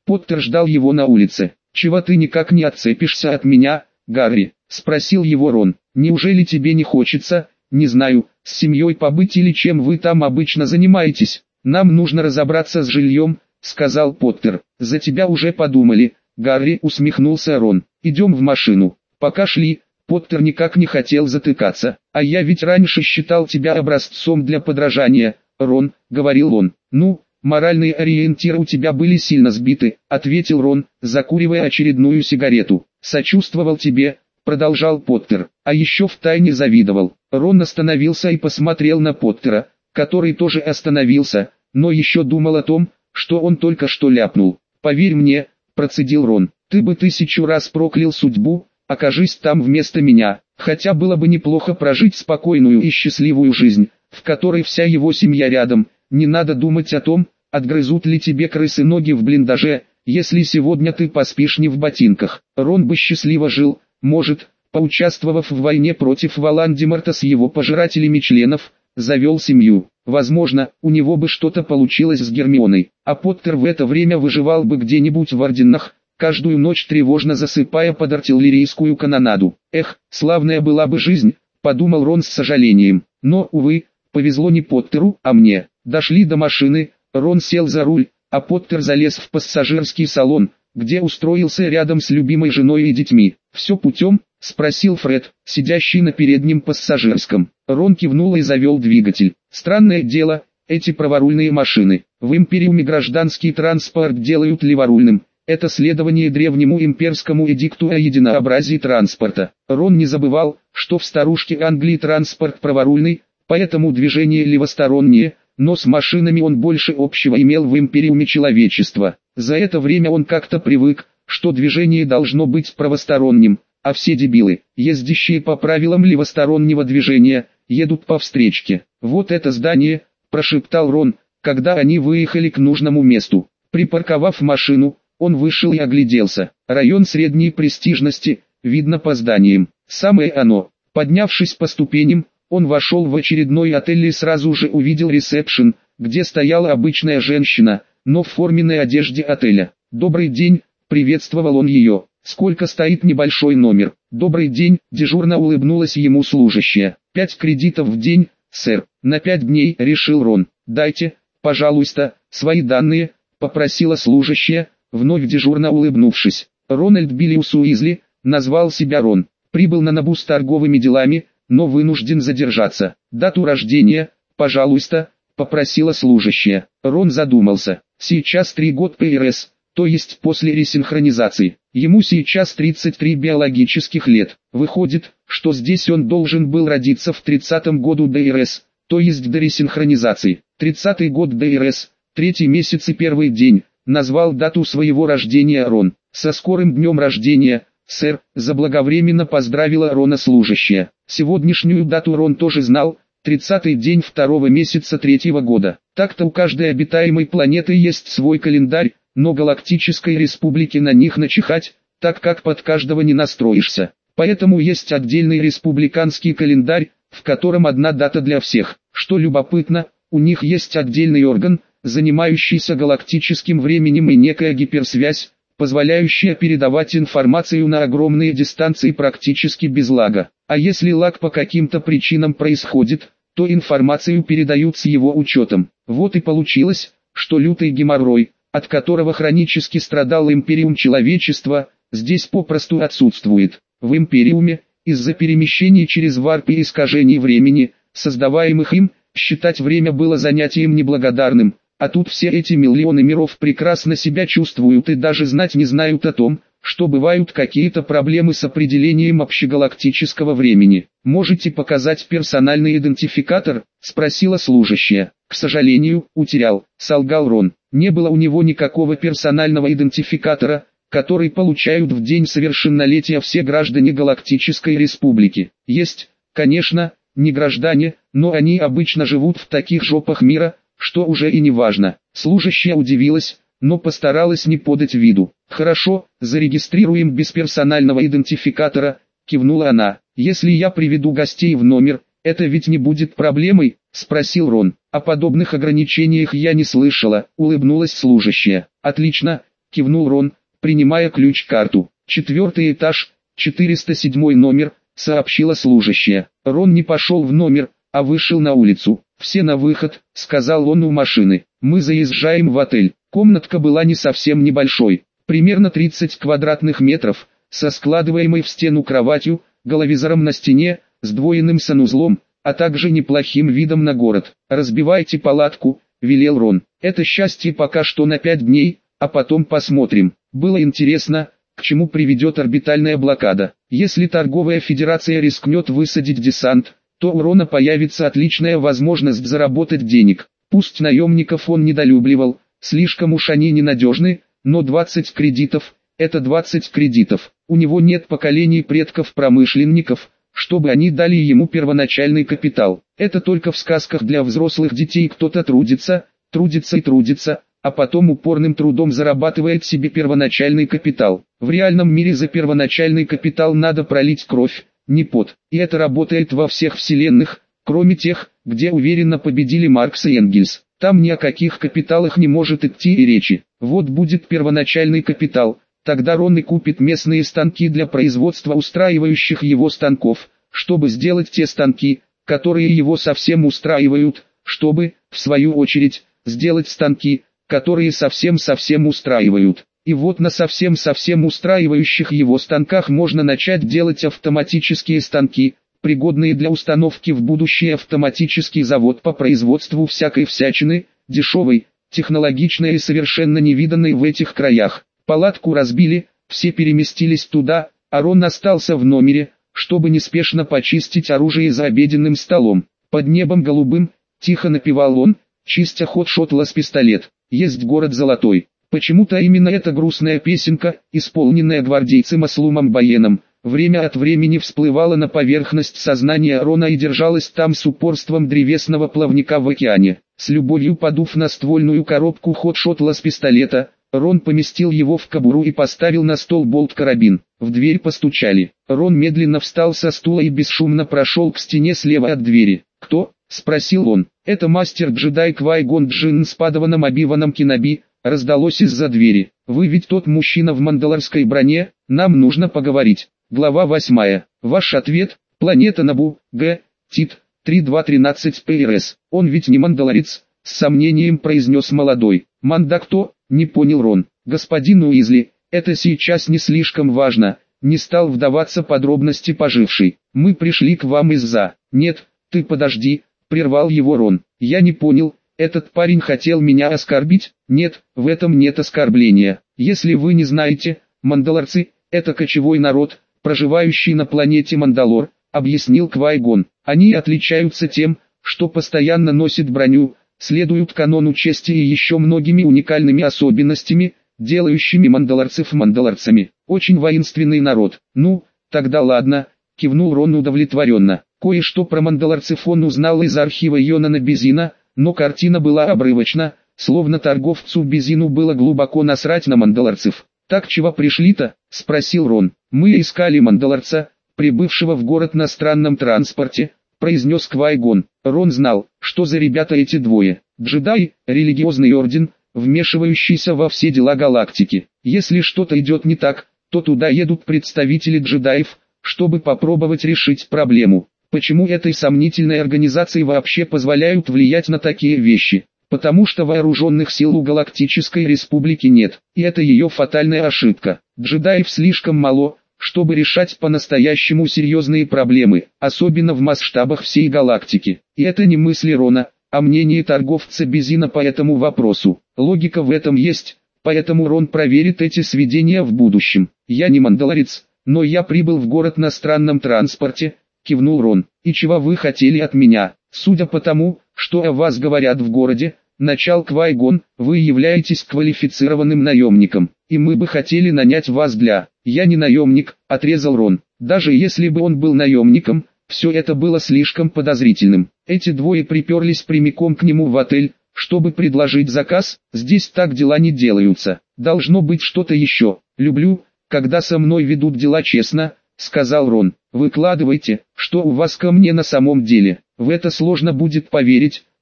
Поттер ждал его на улице. «Чего ты никак не отцепишься от меня, Гарри?» — спросил его Рон. «Неужели тебе не хочется, не знаю, с семьей побыть или чем вы там обычно занимаетесь? Нам нужно разобраться с жильем», — сказал Поттер. «За тебя уже подумали, Гарри», — усмехнулся Рон. «Идем в машину». Пока шли, Поттер никак не хотел затыкаться. «А я ведь раньше считал тебя образцом для подражания, Рон», — говорил он. «Ну, моральные ориентиры у тебя были сильно сбиты», — ответил Рон, закуривая очередную сигарету. «Сочувствовал тебе», — продолжал Поттер, — «а еще втайне завидовал». Рон остановился и посмотрел на Поттера, который тоже остановился, но еще думал о том, что он только что ляпнул. «Поверь мне», — процедил Рон, — «ты бы тысячу раз проклял судьбу, окажись там вместо меня, хотя было бы неплохо прожить спокойную и счастливую жизнь, в которой вся его семья рядом. Не надо думать о том, отгрызут ли тебе крысы ноги в блиндаже, если сегодня ты поспишь не в ботинках». Рон бы счастливо жил, может, поучаствовав в войне против Волан-де-Морта с его пожирателями членов, завел семью. Возможно, у него бы что-то получилось с Гермионой, а Поттер в это время выживал бы где-нибудь в Орденах, каждую ночь тревожно засыпая под артиллерийскую канонаду. «Эх, славная была бы жизнь», — подумал Рон с сожалением. Но, увы, повезло не Поттеру, а мне. Дошли до машины, Рон сел за руль, а Поттер залез в пассажирский салон, где устроился рядом с любимой женой и детьми. «Все путем?» — спросил Фред, сидящий на переднем пассажирском. Рон кивнул и завел двигатель. «Странное дело, эти праворульные машины. В Империуме гражданский транспорт делают леворульным. Это следование древнему имперскому эдикту о единообразии транспорта». Рон не забывал, что в старушке Англии транспорт праворульный, поэтому движение левостороннее, но с машинами он больше общего имел в Империуме человечества. За это время он как-то привык, что движение должно быть правосторонним, а все дебилы, ездящие по правилам левостороннего движения, едут по встречке. «Вот это здание», – прошептал Рон, когда они выехали к нужному месту. Припарковав машину, он вышел и огляделся. Район средней престижности, видно по зданиям. Самое оно. Поднявшись по ступеням, он вошел в очередной отель и сразу же увидел ресепшн, где стояла обычная женщина, но в форменной одежде отеля. «Добрый день», — приветствовал он ее. «Сколько стоит небольшой номер?» «Добрый день», — дежурно улыбнулась ему служащая. «Пять кредитов в день, сэр, на пять дней», — решил Рон. «Дайте, пожалуйста, свои данные», — попросила служащая, вновь дежурно улыбнувшись. Рональд Биллиус Уизли, назвал себя Рон. Прибыл на Набу с торговыми делами, но вынужден задержаться. «Дату рождения, пожалуйста», — попросила служащая. Рон задумался. «Сейчас три года ПРС, то есть после ресинхронизации. Ему сейчас тридцать три биологических лет. Выходит, что здесь он должен был родиться в тридцатом году ДРС, то есть до ресинхронизации. тридцатый год ДРС, третий месяц и первый день», — назвал дату своего рождения Рон. «Со скорым днем рождения, сэр», — заблаговременно поздравила Рона служащая. Сегодняшнюю дату Рон тоже знал, тридцатый день второго месяца третьего года. Так-то у каждой обитаемой планеты есть свой календарь, но галактической республике на них начихать, так как под каждого не настроишься. Поэтому есть отдельный республиканский календарь, в котором одна дата для всех. Что любопытно, у них есть отдельный орган, занимающийся галактическим временем и некая гиперсвязь, позволяющая передавать информацию на огромные дистанции практически без лага. А если лаг по каким-то причинам происходит, то информацию передают с его учетом. Вот и получилось, что лютый геморрой, от которого хронически страдал Империум человечества, здесь попросту отсутствует. В Империуме, из-за перемещений через варп и искажений времени, создаваемых им, считать время было занятием неблагодарным. А тут все эти миллионы миров прекрасно себя чувствуют и даже знать не знают о том, что бывают какие-то проблемы с определением общегалактического времени. «Можете показать персональный идентификатор?» – спросила служащая. «К сожалению, утерял», – солгал Рон. Не было у него никакого персонального идентификатора, который получают в день совершеннолетия все граждане Галактической Республики. Есть, конечно, не граждане, но они обычно живут в таких жопах мира, что уже и не важно. Служащая удивилась, но постаралась не подать виду. «Хорошо, зарегистрируем без персонального идентификатора», — кивнула она. «Если я приведу гостей в номер, это ведь не будет проблемой?» — спросил Рон. «О подобных ограничениях я не слышала», — улыбнулась служащая. «Отлично», — кивнул Рон, принимая ключ-карту. Четвертый этаж, четыреста седьмой номер, сообщила служащая. Рон не пошел в номер, а вышел на улицу. «Все на выход», — сказал он у машины. «Мы заезжаем в отель». Комнатка была не совсем небольшой, примерно тридцать квадратных метров, со складываемой в стену кроватью, головизором на стене, сдвоенным санузлом, а также неплохим видом на город. «Разбивайте палатку», — велел Рон. «Это счастье пока что на пять дней, а потом посмотрим». Было интересно, к чему приведет орбитальная блокада. Если торговая федерация рискнет высадить десант, то у Рона появится отличная возможность заработать денег. Пусть наемников он недолюбливал, слишком уж они ненадежны, но двадцать кредитов – это двадцать кредитов. У него нет поколений предков-промышленников, чтобы они дали ему первоначальный капитал. Это только в сказках для взрослых детей кто-то трудится, трудится и трудится, а потом упорным трудом зарабатывает себе первоначальный капитал. В реальном мире за первоначальный капитал надо пролить кровь, не пот. И это работает во всех вселенных, кроме тех, где уверенно победили Маркс и Энгельс. Там ни о каких капиталах не может идти и речи. Вот будет первоначальный капитал, тогда Рон и купит местные станки для производства устраивающих его станков, чтобы сделать те станки, которые его совсем устраивают, чтобы, в свою очередь, сделать станки, которые совсем-совсем устраивают. И вот на совсем-совсем устраивающих его станках можно начать делать автоматические станки, пригодные для установки в будущее автоматический завод по производству всякой всячины, дешевой, технологичной и совершенно невиданной в этих краях. Палатку разбили, все переместились туда, а Рон остался в номере, чтобы неспешно почистить оружие за обеденным столом. Под небом голубым, тихо напевал он, чистя хот шотлас пистолет. Есть город золотой. Почему-то именно эта грустная песенка, исполненная гвардейцем Аслумом Баеном, время от времени всплывала на поверхность сознания Рона и держалась там с упорством древесного плавника в океане. С любовью подув на ствольную коробку хот шотлас пистолета, Рон поместил его в кобуру и поставил на стол болт-карабин. В дверь постучали. Рон медленно встал со стула и бесшумно прошел к стене слева от двери. «Кто?» — спросил он. «Это мастер-джедай Квай-Гон Джинн с падаваном Оби-Ваном Кеноби», — раздалось из-за двери. «Вы ведь тот мужчина в мандалорской броне, нам нужно поговорить». Глава восьмая. Ваш ответ: планета Набу, Г. Тит, три два тринадцать пэ эр эс. Он ведь не мандалорец, с сомнением произнес молодой. Манда кто? Не понял Рон. Господин Уизли, это сейчас не слишком важно, не стал вдаваться подробности поживший. Мы пришли к вам из-за... Нет, ты подожди, прервал его Рон. Я не понял, этот парень хотел меня оскорбить? Нет, в этом нет оскорбления. Если вы не знаете, мандалорцы — это кочевой народ, проживающий на планете Мандалор, объяснил Квай-Гон. Они отличаются тем, что постоянно носят броню, следуют канону чести и еще многими уникальными особенностями, делающими мандалорцев мандалорцами. Очень воинственный народ. Ну, тогда ладно, кивнул Рон удовлетворенно. Кое-что про мандалорцев он узнал из архива Йонана Безина, но картина была обрывочна, словно торговцу Безину было глубоко насрать на мандалорцев. «Так чего пришли-то?» — спросил Рон. «Мы искали мандалорца, прибывшего в город на странном транспорте», — произнес Квай-Гон. Рон знал, что за ребята эти двое. Джедай, религиозный орден, вмешивающийся во все дела галактики. Если что-то идет не так, то туда едут представители джедаев, чтобы попробовать решить проблему. Почему этой сомнительной организации вообще позволяют влиять на такие вещи? Потому что вооруженных сил у Галактической Республики нет, и это ее фатальная ошибка. Джедаев слишком мало, чтобы решать по-настоящему серьезные проблемы, особенно в масштабах всей галактики. И это не мысли Рона, а мнение торговца Безина по этому вопросу. Логика в этом есть, поэтому Рон проверит эти сведения в будущем. «Я не мандалорец, но я прибыл в город на странном транспорте», — кивнул Рон. «И чего вы хотели от меня? Судя по тому, что о вас говорят в городе, начал Квай-Гон, вы являетесь квалифицированным наемником, и мы бы хотели нанять вас для...» «Я не наемник», — отрезал Рон. Даже если бы он был наемником, все это было слишком подозрительным. Эти двое приперлись прямиком к нему в отель, чтобы предложить заказ. Здесь так дела не делаются. Должно быть что-то еще. «Люблю, когда со мной ведут дела честно», — сказал Рон. «Выкладывайте, что у вас ко мне на самом деле. В это сложно будет поверить,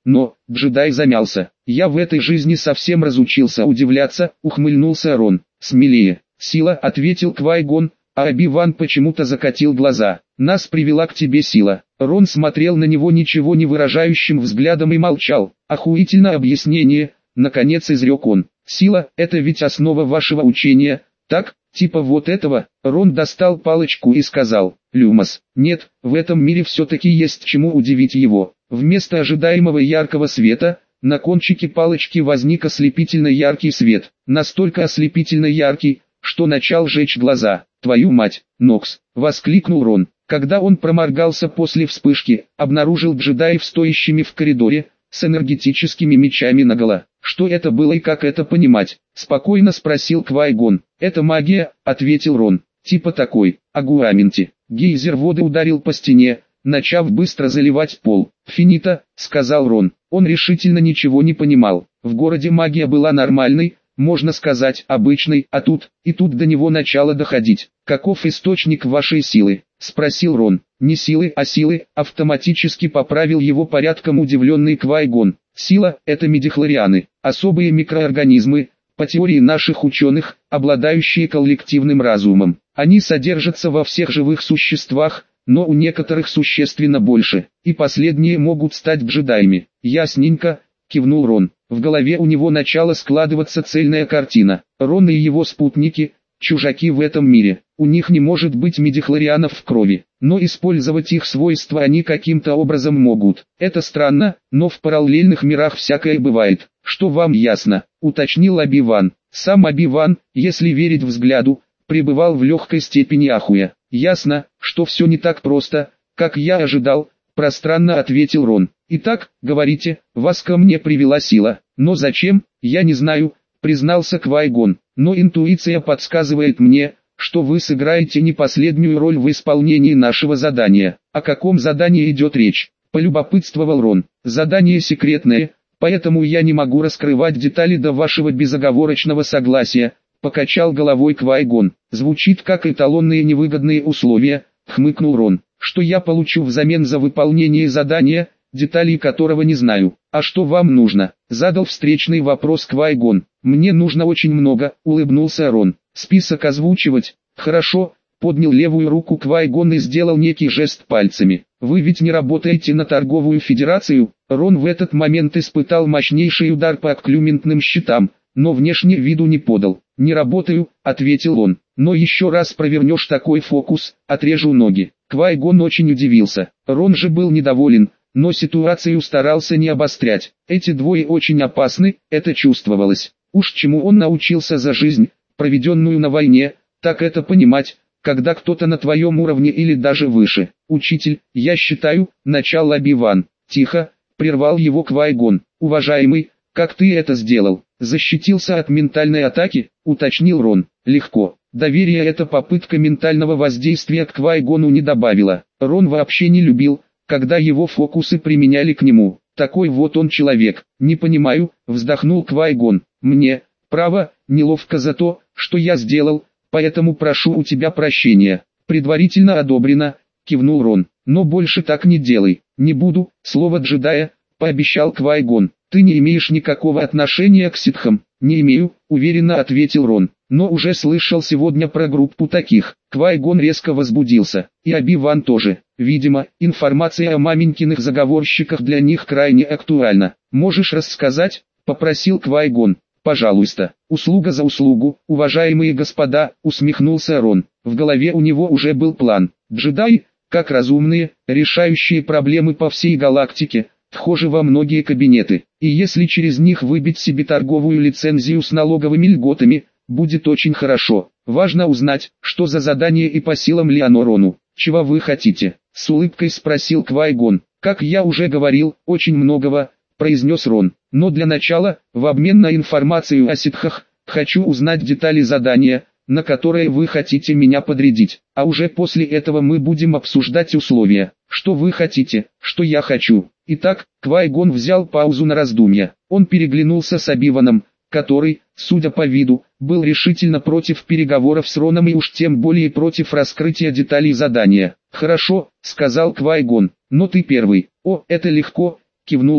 Но, джедай замялся. Я в этой жизни совсем разучился удивляться, ухмыльнулся Рон. Смелее. Сила, ответил Квай-Гон, а Оби-Ван почему-то закатил глаза. Нас привела к тебе сила. Рон смотрел на него ничего не выражающим взглядом и молчал. Охуительное объяснение, наконец изрек он. Сила, это ведь основа вашего учения, так? Типа вот этого. Рон достал палочку и сказал: Люмос. Нет, в этом мире все-таки есть чему удивить его. Вместо ожидаемого яркого света, на кончике палочки возник ослепительно яркий свет. Настолько ослепительно яркий, что начал жечь глаза. «Твою мать, Нокс!» — воскликнул Рон. Когда он проморгался после вспышки, обнаружил джедаев стоящими в коридоре, с энергетическими мечами наголо. Что это было и как это понимать? Спокойно спросил Квай-Гон. «Это магия», — ответил Рон. «Типа такой, агуаменти». Гейзер воды ударил по стене, начав быстро заливать пол. «Финита», — сказал Рон. Он решительно ничего не понимал. В городе магия была нормальной, можно сказать, обычной, а тут, и тут до него начало доходить. «Каков источник вашей силы?» — спросил Рон. «Не силы, а силы», — автоматически поправил его порядком удивленный Квай-Гон. «Сила — это мидихлорианы, особые микроорганизмы, по теории наших ученых, обладающие коллективным разумом. Они содержатся во всех живых существах, но у некоторых существенно больше, и последние могут стать джедаями». «Ясненько», — кивнул Рон. В голове у него начала складываться цельная картина. Рон и его спутники — чужаки в этом мире. У них не может быть мидихлорианов в крови, но использовать их свойства они каким-то образом могут. Это странно, но в параллельных мирах всякое бывает. «Что вам ясно?» — уточнил Оби-Ван. Сам Оби-Ван, если верить взгляду, пребывал в легкой степени ахуя. «Ясно, что все не так просто, как я ожидал», — пространно ответил Рон. «Итак, говорите, вас ко мне привела сила. Но зачем, я не знаю», — признался Квай-Гон. «Но интуиция подсказывает мне, что вы сыграете не последнюю роль в исполнении нашего задания». «О каком задании идет речь?» — полюбопытствовал Рон. «Задание секретное, поэтому я не могу раскрывать детали до вашего безоговорочного согласия», — покачал головой Квай-Гон. «Звучит как эталонные невыгодные условия», — хмыкнул Рон. «Что я получу взамен за выполнение задания, деталей которого не знаю?» «А что вам нужно?» — задал встречный вопрос Квай-Гон. «Мне нужно очень много», — улыбнулся Рон. «Список озвучивать?» «Хорошо», — поднял левую руку Квай-Гон и сделал некий жест пальцами. «Вы ведь не работаете на торговую федерацию?» Рон в этот момент испытал мощнейший удар по акклюментным щитам, но внешне виду не подал. «Не работаю», — ответил он. «Но еще раз провернешь такой фокус, отрежу ноги». Квай-Гон очень удивился. Рон же был недоволен, но ситуацию старался не обострять. Эти двое очень опасны, это чувствовалось. Уж чему он научился за жизнь, проведенную на войне, так это понимать, когда кто-то на твоем уровне или даже выше. «Учитель, я считаю», — начал Оби-Ван. «Тихо», — прервал его Квай-Гон. «Уважаемый, как ты это сделал? Защитился от ментальной атаки?» — уточнил Рон. «Легко». Доверие эта попытка ментального воздействия к Квай-Гону не добавила. Рон вообще не любил, когда его фокусы применяли к нему. Такой вот он человек. «Не понимаю», — вздохнул Квай-Гон. «Мне, право, неловко за то, что я сделал, поэтому прошу у тебя прощения». «Предварительно одобрено», — кивнул Рон. «Но больше так не делай». «Не буду», — слово джедая, — пообещал Квай-Гон. «Ты не имеешь никакого отношения к ситхам?» «Не имею», — уверенно ответил Рон. «Но уже слышал сегодня про группу таких». Квай-Гон резко возбудился, и Оби-Ван тоже. Видимо, информация о маменькиных заговорщиках для них крайне актуальна. «Можешь рассказать?» — попросил Квай-Гон. «Пожалуйста». «Услуга за услугу, уважаемые господа», — усмехнулся Рон. В голове у него уже был план. Джедаи, как разумные, решающие проблемы по всей галактике, вхожи во многие кабинеты, и если через них выбить себе торговую лицензию с налоговыми льготами, будет очень хорошо. Важно узнать, что за задание и по силам ли оно Рону. «Чего вы хотите?» — с улыбкой спросил Квай-Гон. «Как я уже говорил, очень многого», — произнес Рон. «Но для начала, в обмен на информацию о ситхах, хочу узнать детали задания, на которое вы хотите меня подрядить, а уже после этого мы будем обсуждать условия. Что вы хотите, что я хочу». Итак, Квай-Гон взял паузу на раздумья. Он переглянулся с Оби-Ваном, который, судя по виду, был решительно против переговоров с Роном и уж тем более против раскрытия деталей задания. «Хорошо», — сказал Квай-Гон, — «но ты первый». «О, это легко», — кивнул Рон.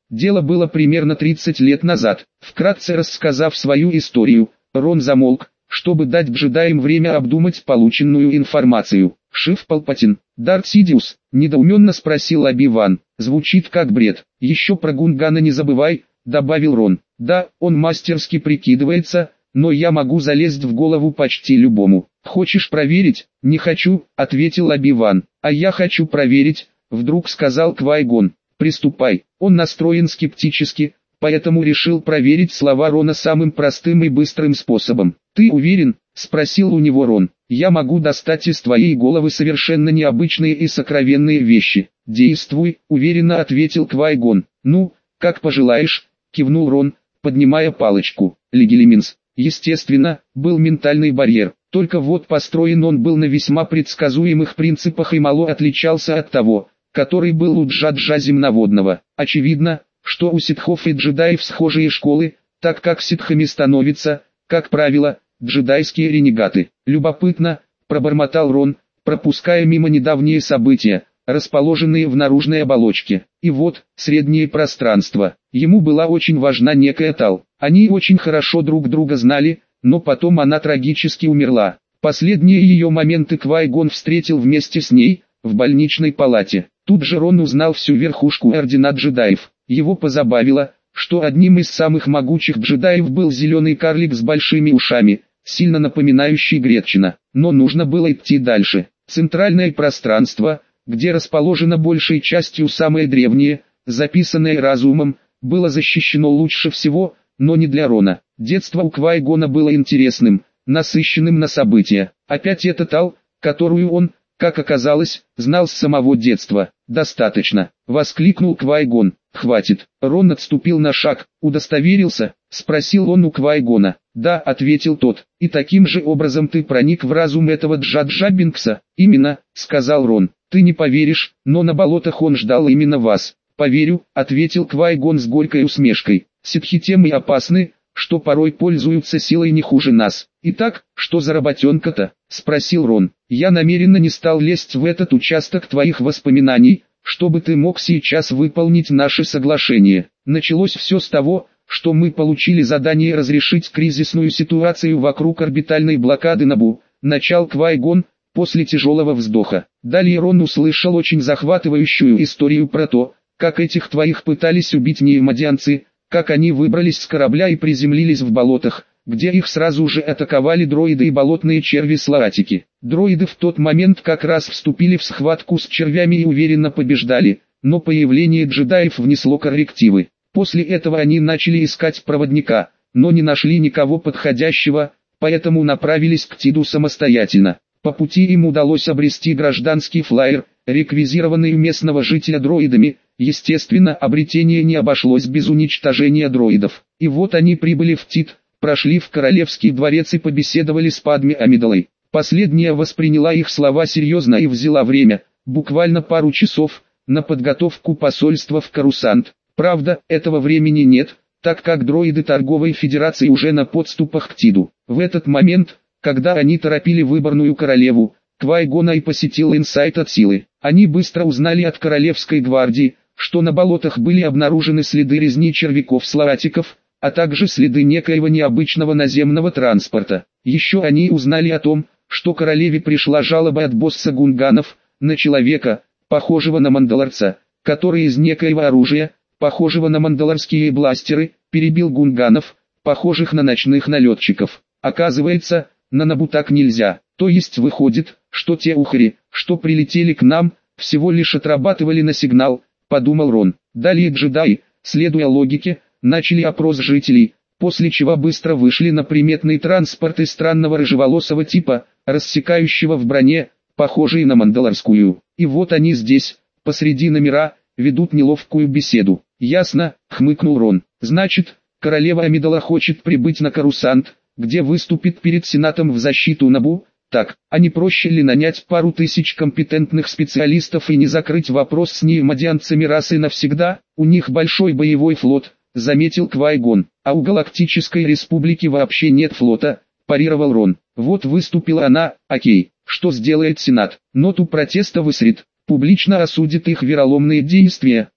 Дело было примерно тридцать лет назад. Вкратце рассказав свою историю, Рон замолк, чтобы дать джедаям время обдумать полученную информацию. «Шиф Палпатин, Дарт Сидиус?» – недоуменно спросил Оби-Ван. «Звучит как бред. Еще про Гунгана не забывай», – добавил Рон. «Да, он мастерски прикидывается, но я могу залезть в голову почти любому. Хочешь проверить?» «Не хочу», – ответил Оби-Ван. «А я хочу проверить», – вдруг сказал Квай-Гон. «Приступай». Он настроен скептически, поэтому решил проверить слова Рона самым простым и быстрым способом. «Ты уверен?» – спросил у него Рон. «Я могу достать из твоей головы совершенно необычные и сокровенные вещи». «Действуй», – уверенно ответил Квай-Гон. «Ну, как пожелаешь», – кивнул Рон, поднимая палочку. Легилиминс. Естественно, был ментальный барьер, только вот построен он был на весьма предсказуемых принципах и мало отличался от того, который был у Джаджа земноводного. Очевидно, что у ситхов и джедаев схожие школы, так как ситхами становятся, как правило, джедайские ренегаты. «Любопытно», – пробормотал Рон, пропуская мимо недавние события, расположенные в наружной оболочке. И вот, среднее пространство. Ему была очень важна некая Тал. Они очень хорошо друг друга знали, но потом она трагически умерла. Последние ее моменты Квай-Гон встретил вместе с ней, в больничной палате. Тут же Рон узнал всю верхушку ордена джедаев. Его позабавило, что одним из самых могучих джедаев был зеленый карлик с большими ушами, сильно напоминающий Гретчина. Но нужно было идти дальше. Центральное пространство, где расположено большей частью самое древнее, записанное разумом, было защищено лучше всего, но не для Рона. Детство у Квай-Гона было интересным, насыщенным на события. Опять эта Тал, которую он, как оказалось, знал с самого детства. «Достаточно», — воскликнул Квай-Гон. «Хватит». Рон отступил на шаг. «Удостоверился?» — спросил он у Квай-Гона. «Да», — ответил тот. «И таким же образом ты проник в разум этого Джаджа Бинкса?» «Именно», — сказал Рон. «Ты не поверишь, но на болотах он ждал именно вас». «Поверю», — ответил Квай-Гон с горькой усмешкой. «Ситхи тем и опасны, что порой пользуются силой не хуже нас». «Итак, что за работенка-то?» — спросил Рон. «Я намеренно не стал лезть в этот участок твоих воспоминаний, чтобы ты мог сейчас выполнить наше соглашение. Началось все с того, что мы получили задание разрешить кризисную ситуацию вокруг орбитальной блокады Набу», — начал Квай-Гон, после тяжелого вздоха. Далее Рон услышал очень захватывающую историю про то, как этих твоих пытались убить неимодианцы, как они выбрались с корабля и приземлились в болотах, где их сразу же атаковали дроиды и болотные черви-слаатики. Дроиды в тот момент как раз вступили в схватку с червями и уверенно побеждали, но появление джедаев внесло коррективы. После этого они начали искать проводника, но не нашли никого подходящего, поэтому направились к Тиду самостоятельно. По пути им удалось обрести гражданский флайер, реквизированный у местного жителя дроидами. Естественно, обретение не обошлось без уничтожения дроидов. И вот они прибыли в Тид, прошли в Королевский дворец и побеседовали с Падме Амидалой. Последняя восприняла их слова серьезно и взяла время, буквально пару часов, на подготовку посольства в Корусант. Правда, этого времени нет, так как дроиды торговой федерации уже на подступах к Тиду. В этот момент, когда они торопили выборную королеву, Квай-Гона и посетил инсайт от силы. Они быстро узнали от Королевской гвардии, что на болотах были обнаружены следы резни червяков-слаатиков, а также следы некоего необычного наземного транспорта. Еще они узнали о том, что королеве пришла жалоба от босса гунганов, на человека, похожего на мандалорца, который из некоего оружия, похожего на мандалорские бластеры, перебил гунганов, похожих на ночных налетчиков. Оказывается, на Набу так нельзя, то есть выходит, что те ухари, что прилетели к нам, всего лишь отрабатывали на сигнал, подумал Рон. Далее джедаи, следуя логике, начали опрос жителей, после чего быстро вышли на приметный транспорт из странного рыжеволосого типа, рассекающего в броне, похожий на мандалорскую. И вот они здесь, посреди номера, ведут неловкую беседу. «Ясно», — хмыкнул Рон. «Значит, королева Амидала хочет прибыть на Корусант, где выступит перед Сенатом в защиту Набу? Так, а не проще ли нанять пару тысяч компетентных специалистов и не закрыть вопрос с неимодианцами раз и навсегда? У них большой боевой флот», — заметил Квай-Гон. «А у Галактической Республики вообще нет флота», — парировал Рон. «Вот выступила она, окей, что сделает Сенат? Ноту протеста высрет, публично осудит их вероломные действия,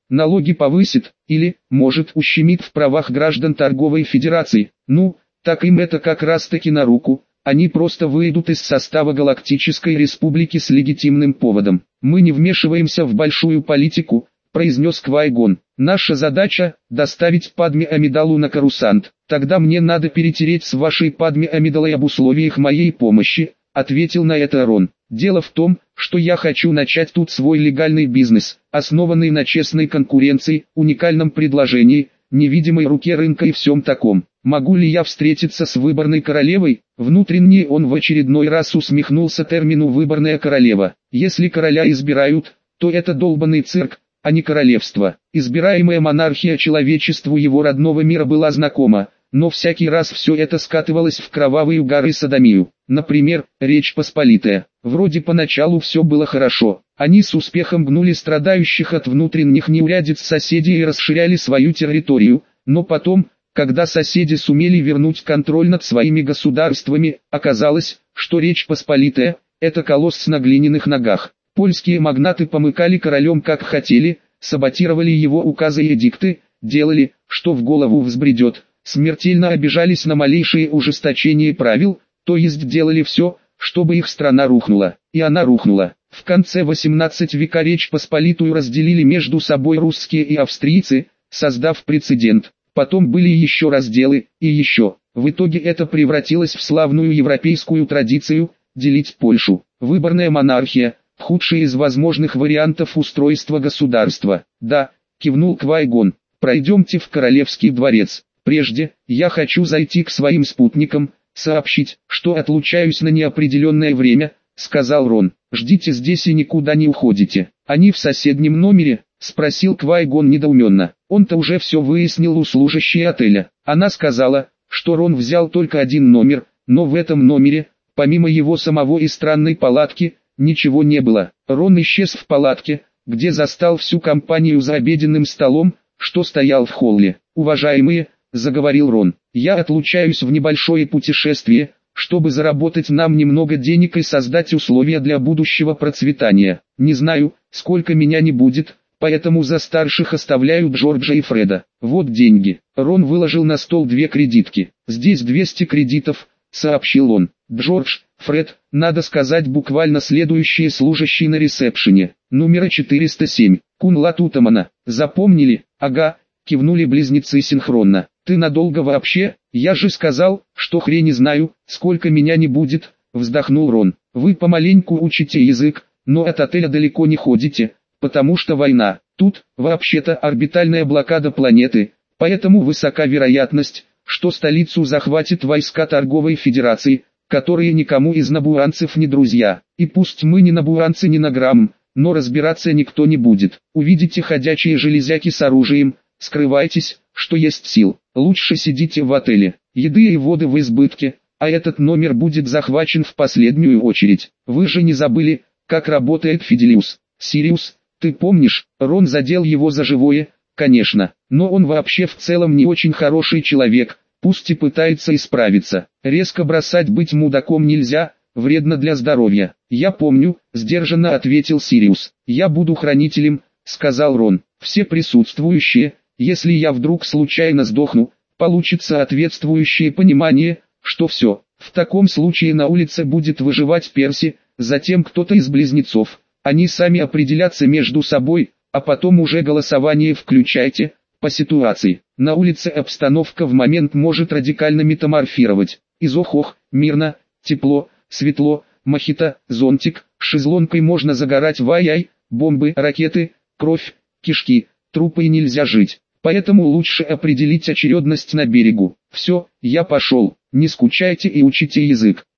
налоги повысит, или, может, ущемит в правах граждан торговой федерации. Ну, так им это как раз таки на руку. Они просто выйдут из состава Галактической Республики с легитимным поводом. Мы не вмешиваемся в большую политику, произнес Квай-Гон. Наша задача – доставить Падме Амидалу на Корусант. Тогда мне надо перетереть с вашей Падме Амидалой об условиях моей помощи, ответил на это Рон. Дело в том, что я хочу начать тут свой легальный бизнес, основанный на честной конкуренции, уникальном предложении, невидимой руке рынка и всем таком. Могу ли я встретиться с выборной королевой? Внутренне он в очередной раз усмехнулся термину «выборная королева». Если короля избирают, то это долбанный цирк, а не королевство. Избираемая монархия человечеству его родного мира была знакома, но всякий раз все это скатывалось в кровавые угары и содомию. Например, Речь Посполитая. Вроде поначалу все было хорошо. Они с успехом гнули страдающих от внутренних неурядиц соседей и расширяли свою территорию, но потом, когда соседи сумели вернуть контроль над своими государствами, оказалось, что Речь Посполитая – это колосс на глиняных ногах. Польские магнаты помыкали королем как хотели, саботировали его указы и эдикты, делали, что в голову взбредет, смертельно обижались на малейшие ужесточения правил, то есть делали все, чтобы их страна рухнула. И она рухнула. В конце восемнадцатого века Речь Посполитую разделили между собой русские и австрийцы, создав прецедент. Потом были еще разделы, и еще. В итоге это превратилось в славную европейскую традицию – делить Польшу. Выборная монархия – худший из возможных вариантов устройства государства. Да, кивнул Квай-Гон. Пройдемте в Королевский дворец. Прежде, я хочу зайти к своим спутникам, сообщить, что отлучаюсь на неопределенное время, сказал Рон. Ждите здесь и никуда не уходите. Они в соседнем номере? Спросил Квай-Гон недоуменно. Он-то уже все выяснил у служащей отеля. Она сказала, что Рон взял только один номер, но в этом номере, помимо его самого и странной палатки, ничего не было. Рон исчез в палатке, где застал всю компанию за обеденным столом, что стоял в холле. «Уважаемые», — заговорил Рон, — «я отлучаюсь в небольшое путешествие, чтобы заработать нам немного денег и создать условия для будущего процветания. Не знаю, сколько меня не будет, поэтому за старших оставляю Джорджа и Фреда. Вот деньги». Рон выложил на стол две кредитки. «Здесь двести кредитов», — сообщил он. «Джордж, Фред, надо сказать буквально следующие служащие на ресепшене. Номера четыреста семь. Кунла Тутамана. Запомнили?» «Ага», — кивнули близнецы синхронно. «Ты надолго вообще? Я же сказал, что хрени знаю, сколько меня не будет», — вздохнул Рон. «Вы помаленьку учите язык, но от отеля далеко не ходите, потому что война. Тут, вообще-то, орбитальная блокада планеты, поэтому высока вероятность, что столицу захватят войска торговой федерации, которые никому из набуранцев не друзья. И пусть мы не набуранцы ни на грамм, но разбираться никто не будет. Увидите ходячие железяки с оружием, скрывайтесь, что есть сил. Лучше сидите в отеле. Еды и воды в избытке, а этот номер будет захвачен в последнюю очередь. Вы же не забыли, как работает Фиделиус. Сириус, ты помнишь, Рон задел его за живое, конечно, но он вообще в целом не очень хороший человек, пусть и пытается исправиться. Резко бросать быть мудаком нельзя, вредно для здоровья. Я помню, сдержанно ответил Сириус. Я буду хранителем, сказал Рон. Все присутствующие, если я вдруг случайно сдохну, получит соответствующее понимание, что все. В таком случае на улице будет выживать Перси, затем кто-то из близнецов. Они сами определятся между собой, а потом уже голосование включайте, по ситуации. На улице обстановка в момент может радикально метаморфировать. Изохох, мирно, тепло, светло, мохито, зонтик, шезлонкой можно загорать, вай-яй, бомбы, ракеты, кровь, кишки, трупы и нельзя жить. Поэтому лучше определить очередность на берегу. Все, я пошел, не скучайте и учите язык.